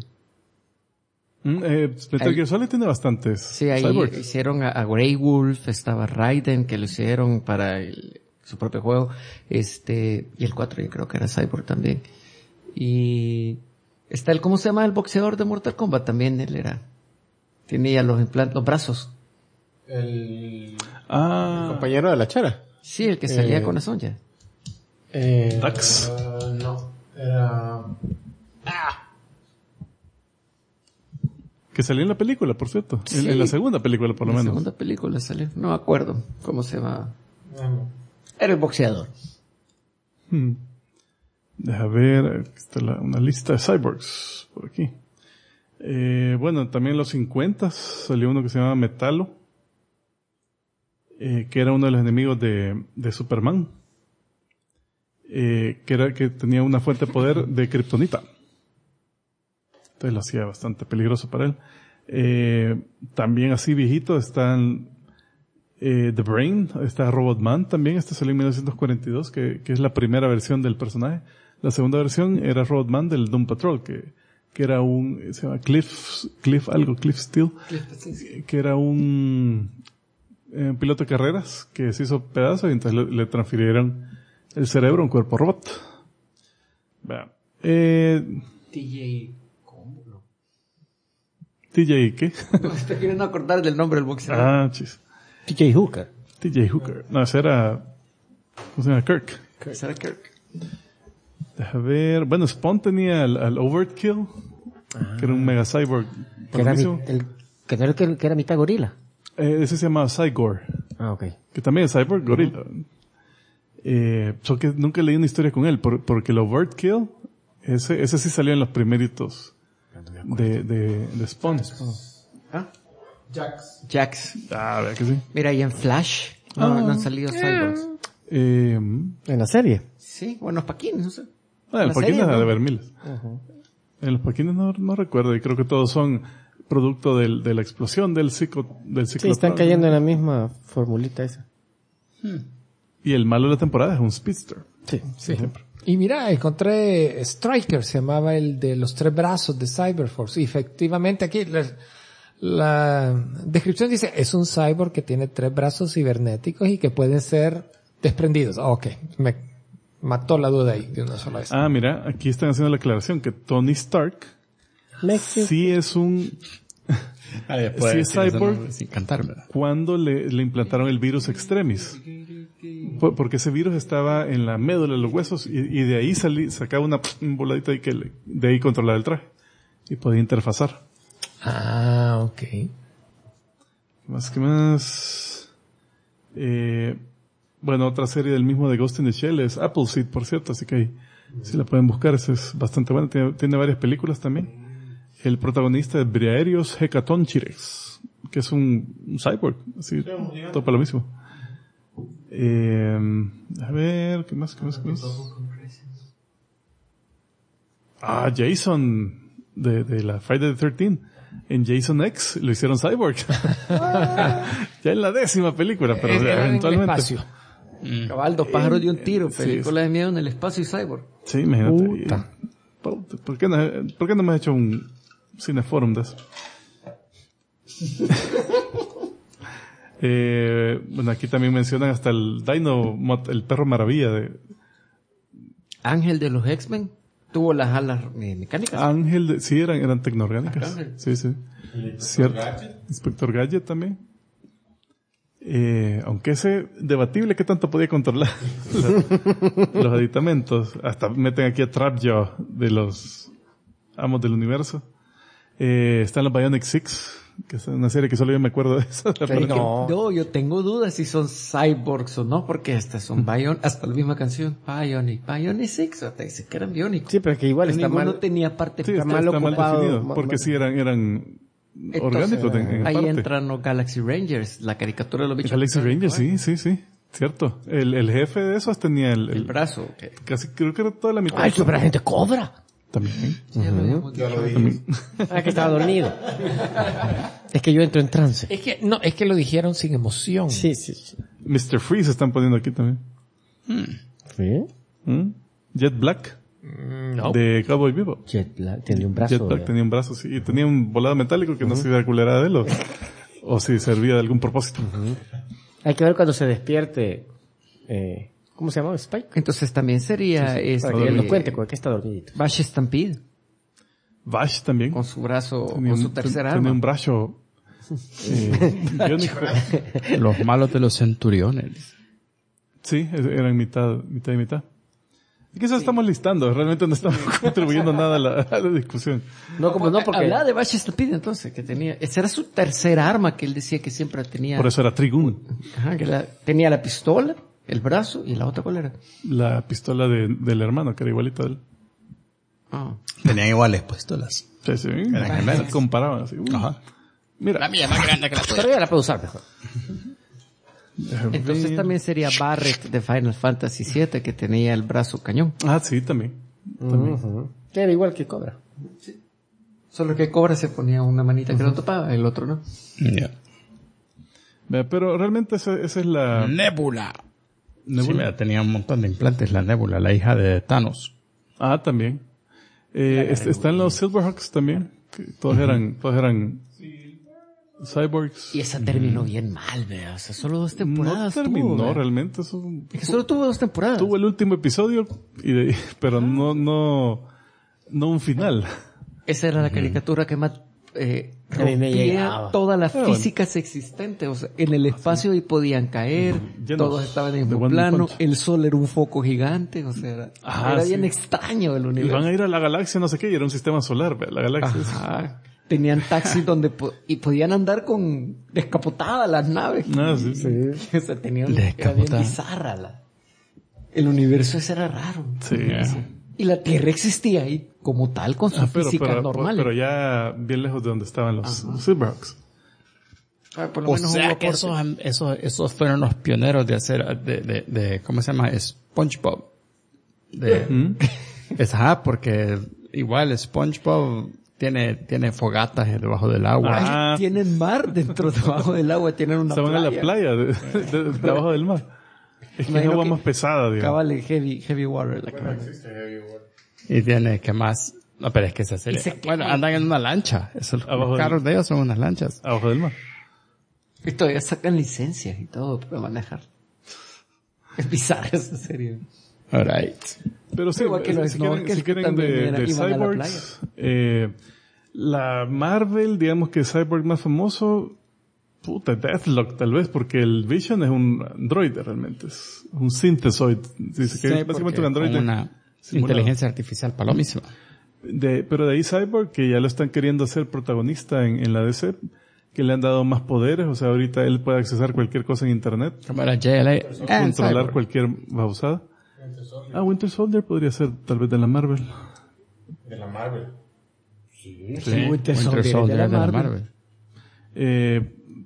Metal Gear Solid tiene bastantes. Sí, ahí cyborgs. hicieron a Grey Wolf, estaba Raiden, que lo hicieron para su propio juego, y el 4 yo creo que era Cyborg también. Y está ¿cómo se llama el boxeador de Mortal Kombat? También él tenía los brazos. El compañero de la chara. Sí, el que salía con la sonja. Dax. No, era... Que salió en la película, por cierto. Sí. En la segunda película, por lo menos. En la segunda película salió. No me acuerdo cómo se llama. Era el boxeador. Deja ver, aquí está una lista de cyborgs por aquí. Bueno, también en los 50 salió uno que se llama Metalo, que era uno de los enemigos de Superman, que tenía una fuente de poder de kriptonita. Entonces lo hacía bastante peligroso para él. También así viejito están The Brain, está Robotman también, salió en 1942, que es la primera versión del personaje. La segunda versión era Robotman del Doom Patrol, que era se llama Cliff Steele, que era un piloto de carreras que se hizo pedazo y entonces le transfirieron el cerebro a un cuerpo robot. TJ, ¿qué? No, estoy queriendo acordar del nombre del boxeador. Chis. TJ Hooker. TJ Hooker. No, ese era... ¿Cómo se llama? Kirk. Ese era Kirk. Deja ver... Bueno, Spawn tenía al Overkill, que era un mega cyborg. Que era mitad gorila. Ese se llamaba Cygor. Ok. Que también es cyborg gorila. Solo que nunca leí una historia con él, porque el Overkill, ese sí salió en los primeritos de Spawn. Jax. Vea que sí. Mira, y en Flash no han salido cyborgs. En la serie. Sí, o en los paquines, no sé. En los paquines serie, ¿no? de haber miles. En los paquines no recuerdo, y creo que todos son producto de la explosión del ciclo. Sí, están cayendo en la misma formulita esa. Y el malo de la temporada es un speedster. Sí. Siempre. Y mira, encontré Striker, se llamaba el de los 3 brazos de Cyberforce. Y efectivamente aquí la descripción dice, es un cyborg que tiene 3 brazos cibernéticos y que pueden ser desprendidos. Ok, me mató la duda ahí de una sola vez. Mira, aquí están haciendo la aclaración que Tony Stark sí es un... sí es cyborg sin cantar, ¿verdad? cuando le implantaron el virus Extremis. Porque ese virus estaba en la médula de los huesos y de ahí sacaba una voladita y que de ahí controlaba el traje. Y podía interfazar. Ok. ¿Qué más? Bueno, otra serie del mismo de Ghost in the Shell es Appleseed, por cierto, así que ahí si la pueden buscar, esa es bastante buena. Tiene varias películas también. El protagonista es Briareos Hecatonchires, que es un cyborg, así, todo para lo mismo. A ver, ¿qué más? Jason de la Friday the 13th. En Jason X lo hicieron Cyborg. Ya en la 10ª película, pero eventualmente. Cabal, 2 pájaros de un tiro. Película de miedo en el espacio y Cyborg. Sí, imagínate. ¿Por qué no me has hecho un cineforum de eso? Bueno, aquí también mencionan hasta el Dino, el perro maravilla de Ángel de los X-Men tuvo las alas mecánicas. Ángel, sí, eran tecnoorgánicas. Sí. Cierto. Inspector Gadget también. Aunque ese debatible que tanto podía controlar los aditamentos. Hasta meten aquí a Trapjaw de los amos del universo. Están los Bionic Six, que es una serie que solo yo me acuerdo de esa. Yo tengo dudas si son cyborgs o no, porque estas son hasta la misma canción, Bionic Six, hasta dice que eran biónicos. Sí, pero que igual está mal. Ninguno tenía parte está mal definido, porque sí eran orgánicos. Ahí entran los Galaxy Rangers, la caricatura de los bichos. Galaxy Rangers, sí. Cierto. El jefe de esos tenía el brazo. Casi creo que era toda la mitad. ¡Ay, Super Agente Cobra! También. Que estaba dormido. Es que yo entro en trance. Es que lo dijeron sin emoción. Sí. Mr. Freeze están poniendo aquí también. ¿Sí? Jet Black. No. De Cowboy Bebop. Jet Black tenía un brazo. Jet Black tenía un brazo, sí. Y tenía un volado metálico que no sé si era culera de él o si servía de algún propósito. Hay que ver cuando se despierte. ¿Cómo se llama? Spike. Entonces también sería para que él nos cuente con que está dormidito. Vash Stampede. Vash también. Con su brazo, con su tercer arma. Tenía un brazo biónico. Los malos de los centuriones. Sí, eran mitad y mitad. Y quizás estamos listando, realmente no estamos contribuyendo nada a la discusión. Porque hablaba de Vash Stampede entonces, que tenía, esa era su tercer arma que él decía que siempre tenía. Por eso era Trigun. Ajá, tenía la pistola, el brazo, y la otra ¿cuál era? La pistola del hermano, que era igualita a él. Tenían iguales pistolas. Sí. Se comparaban así. Ajá. Mira. La mía es más grande que la tuya. Pero ya la puedo usar mejor. Entonces también sería Barret de Final Fantasy VII, que tenía el brazo cañón. Sí, también. Que era igual que Cobra. Sí. Solo que Cobra se ponía una manita que lo topaba, el otro no. Pero realmente esa es la... Nebula. Sí, mira, tenía un montón de implantes la Nebula, la hija de Thanos. También. Están los Silverhawks también, que todos eran cyborgs. Y esa terminó bien mal, vea. O sea, solo 2 temporadas. No terminó tuvo, realmente. Es que solo tuvo 2 temporadas. Tuvo el último episodio, pero no un final. Esa era la caricatura que más A mí me rompía llegaba. todas las físicas existentes. O sea, en el espacio y podían caer, todos estaban en el mismo plano, el sol era un foco gigante, o sea, era bien extraño el universo. Y van a ir a la galaxia, no sé qué, y era un sistema solar, la galaxia. Tenían taxis donde y podían andar con descapotadas las naves. Sí. O sea, era bien bizarra el universo ese era raro. Sí. Y la Tierra existía ahí como tal con sus físicas normales. Pero ya bien lejos de donde estaban los Silverhawks. Por lo O menos sea que esos fueron los pioneros de hacer, de ¿cómo se llama? SpongeBob. Porque igual SpongeBob tiene fogatas debajo del agua. Tienen mar debajo del agua, tienen una playa. Se van a la playa debajo del mar. Es que es agua más pesada, digamos. Cabal heavy water. Y tiene que más... No, pero es que esa serie... Bueno, andan en una lancha. Los carros de ellos son unas lanchas. Abajo del mar. Y todavía sacan licencias y todo para manejar. Es bizarra esa serie. Alright. Pero sí, si quieren de cyborgs, la Marvel, digamos que cyborg más famoso... Deathlock tal vez, porque el Vision es un androide realmente, es un synthesoid, dice que es básicamente un androide. Una inteligencia artificial palomísima. Pero de ahí Cyborg, que ya lo están queriendo hacer protagonista en la DC, que le han dado más poderes, o sea, ahorita él puede accesar cualquier cosa en internet. Como era JLA. Controlar cualquier babosada. Winter Soldier podría ser tal vez de la Marvel. De la Marvel. Sí, Winter Soldier de la Marvel.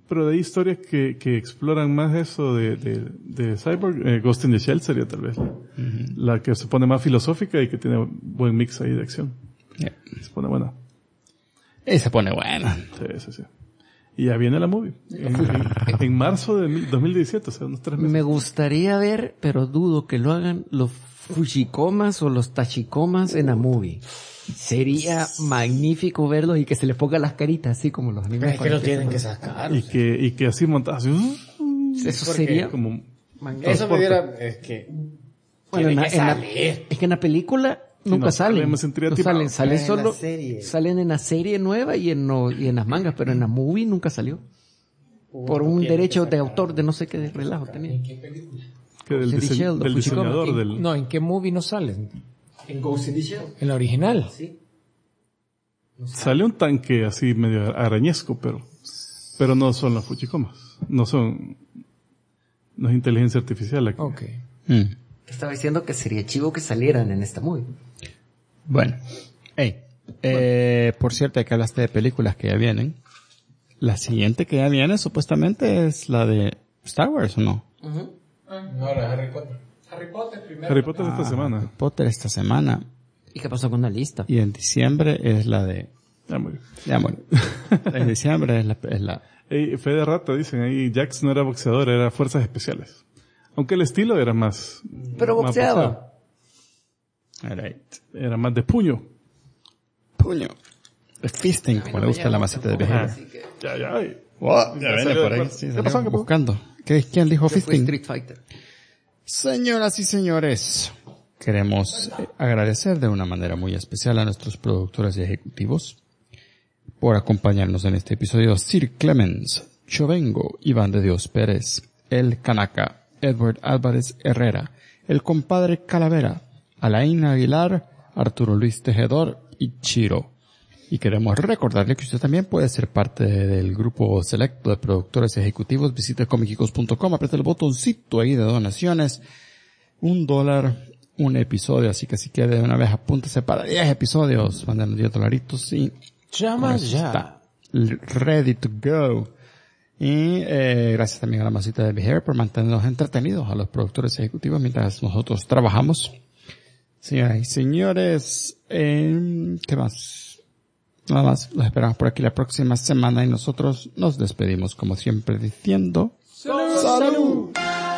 Pero hay historias que exploran más eso de Cyborg. Ghost in the Shell sería tal vez la que se pone más filosófica y que tiene buen mix ahí de acción. Yeah. Se pone buena. Y se pone buena. Sí. Y ya viene la movie. En marzo de 2017, o sea, unos 3 meses. Me gustaría ver, pero dudo que lo hagan, los Fujikomas o los Tachikomas en la movie. Sería magnífico verlos y que se les ponga las caritas así como los animes. Es que lo tienen que sacar. Y que así montadas. Eso sería como Eso me diera, es que... bueno, salir. es que en la película nunca salen. Me sentiría No timado. salen En solo, la serie. salen en la serie nueva y en las mangas, pero en la movie nunca salió. Por un derecho de autor de no sé qué relajo tenía. que del, Ghost in the Shell, del los Fujikoma. diseñador del... No, ¿en qué movie no salen? En Ghost in the Shell. En la original. Sí. Sale un tanque así medio arañesco, pero no son los Fujikomas. No es inteligencia artificial aquí. Ok. Estaba diciendo que sería chivo que salieran en esta movie. Bueno. Por cierto, que hablaste de películas que ya vienen. La siguiente que ya viene supuestamente es la de Star Wars, ¿o no? No, era Harry Potter. Harry Potter esta semana. Harry Potter esta semana. ¿Y qué pasó con la lista? Y en diciembre es la de... Ya muy bien. Ya bueno. En diciembre es la... Ey, fe de rata, dicen ahí, Jax no era boxeador, era fuerzas especiales. Aunque el estilo era más... Pero más boxeaba. Alright. era más de puño. Puño. El fisting, como le gusta a la masita de Behavior. Ya. Wow, ya viene por ahí. Sí, ¿Qué salió pasó? buscando. ¿Quién dijo Fue fisting? Street Fighter. Señoras y señores, queremos agradecer de una manera muy especial a nuestros productores y ejecutivos por acompañarnos en este episodio. Sir Clemens, Chovengo, Iván de Dios Pérez, El Canaca, Edward Álvarez Herrera, el compadre Calavera, Alain Aguilar, Arturo Luis Tejedor y Chiro. Y queremos recordarle que usted también puede ser parte del grupo selecto de productores ejecutivos. Visite comicicos.com, apriete el botoncito ahí de donaciones. $1, un episodio. Así que si quiere de una vez apúntese para 10 episodios. Mándenos $10 y Llama ya. está ready to go. Y gracias también a la masita de Behavior por mantenernos entretenidos a los productores ejecutivos mientras nosotros trabajamos. Señoras y señores, ¿qué más? Nada más, los esperamos por aquí la próxima semana y nosotros nos despedimos como siempre diciendo ¡Salud!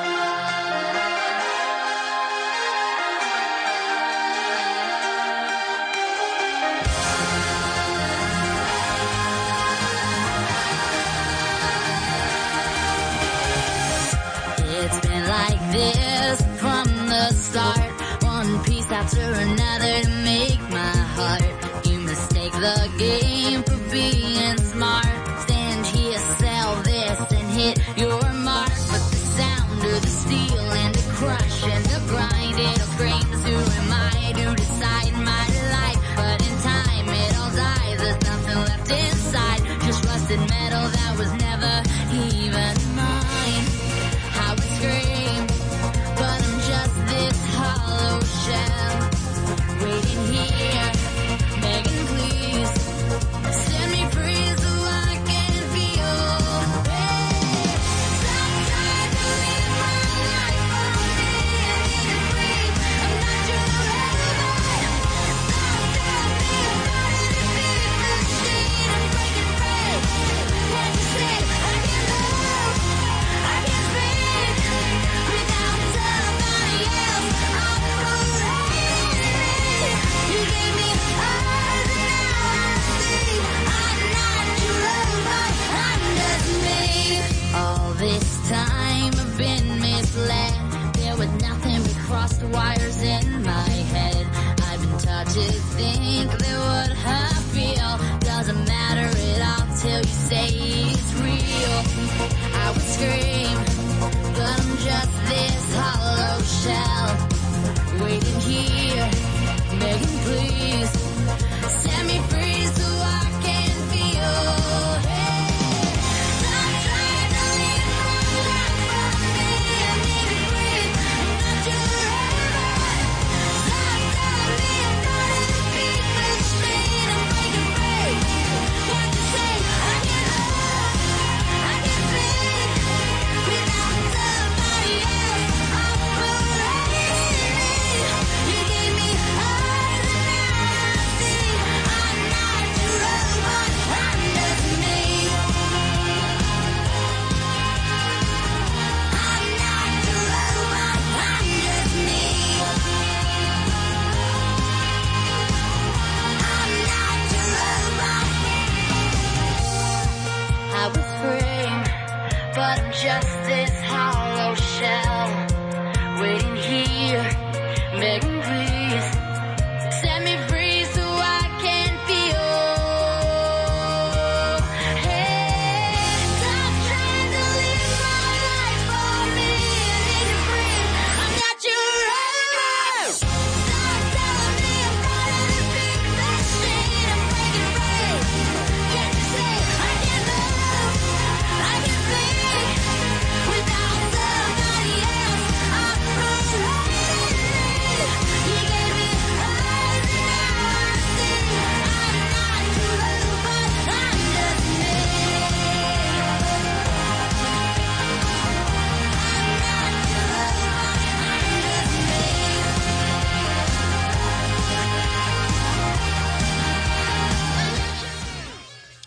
It's been like this from the start. One piece after another to make my heart. You mistake the game for being smart. Stand here, sell this, and hit your mark. But the sound of the steel and the crush and the grind, it all screams, who am I to decide my life? But in time, it all dies. There's nothing left inside. Just rusted metal that was never even mine. I would scream, but I'm just this hollow shell, waiting here, begging please, set me free so I can feel. Hey, sometimes I live my life for me and need to breathe. I'm not your robot. Stop telling me I'm not a defeat machine. I'm breaking free. What you say? I can't move. I can't speak without somebody else. I'm foolish. You gave me eyes and now I see. I'm not your robot. I'm just me. All this time I've been misled. There was nothing but crossed wires in my head. I've been taught to think that what I feel doesn't matter at all till you say it's real. I would scream, but I'm just this hollow shell, waiting here, begging please, set me free so I can feel. Hey, sometimes I live my life for me, I need to breathe. I'm not your robot. Stop telling me I'm not a defeat machine. I'm breaking free. What you say? I can't hold. I can't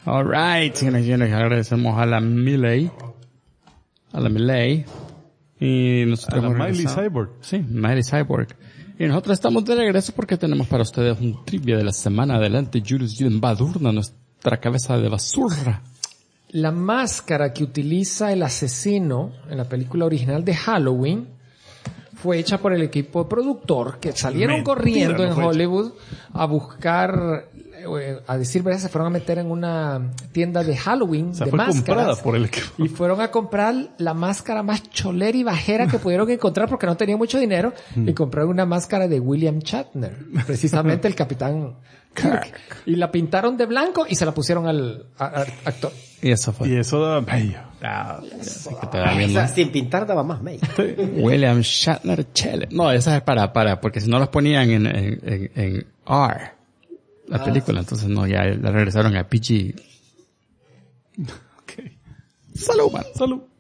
Alright, señores y señores, agradecemos a la Miley. Y nosotros a la Miley Cyborg. Sí, Miley Cyborg. Y nosotros estamos de regreso porque tenemos para ustedes un trivia de la semana. Adelante, Julius Badurna, nuestra cabeza de basura. La máscara que utiliza el asesino en la película original de Halloween fue hecha por el equipo productor que salieron corriendo en Hollywood a buscar, a decir verdad, se fueron a meter en una tienda de Halloween de máscaras por el equipo. y fueron a comprar la máscara más cholera y bajera que pudieron encontrar porque no tenían mucho dinero y compraron una máscara de William Shatner, precisamente el Capitán Kirk, y la pintaron de blanco y se la pusieron al actor. Y eso fue. Y eso daba bello. O sea, sin pintar daba más bello. William Shatner Chele. No, esa es para, porque si no los ponían en R, la película, entonces no, ya la regresaron a PG. Okay. Salud, man. Salud.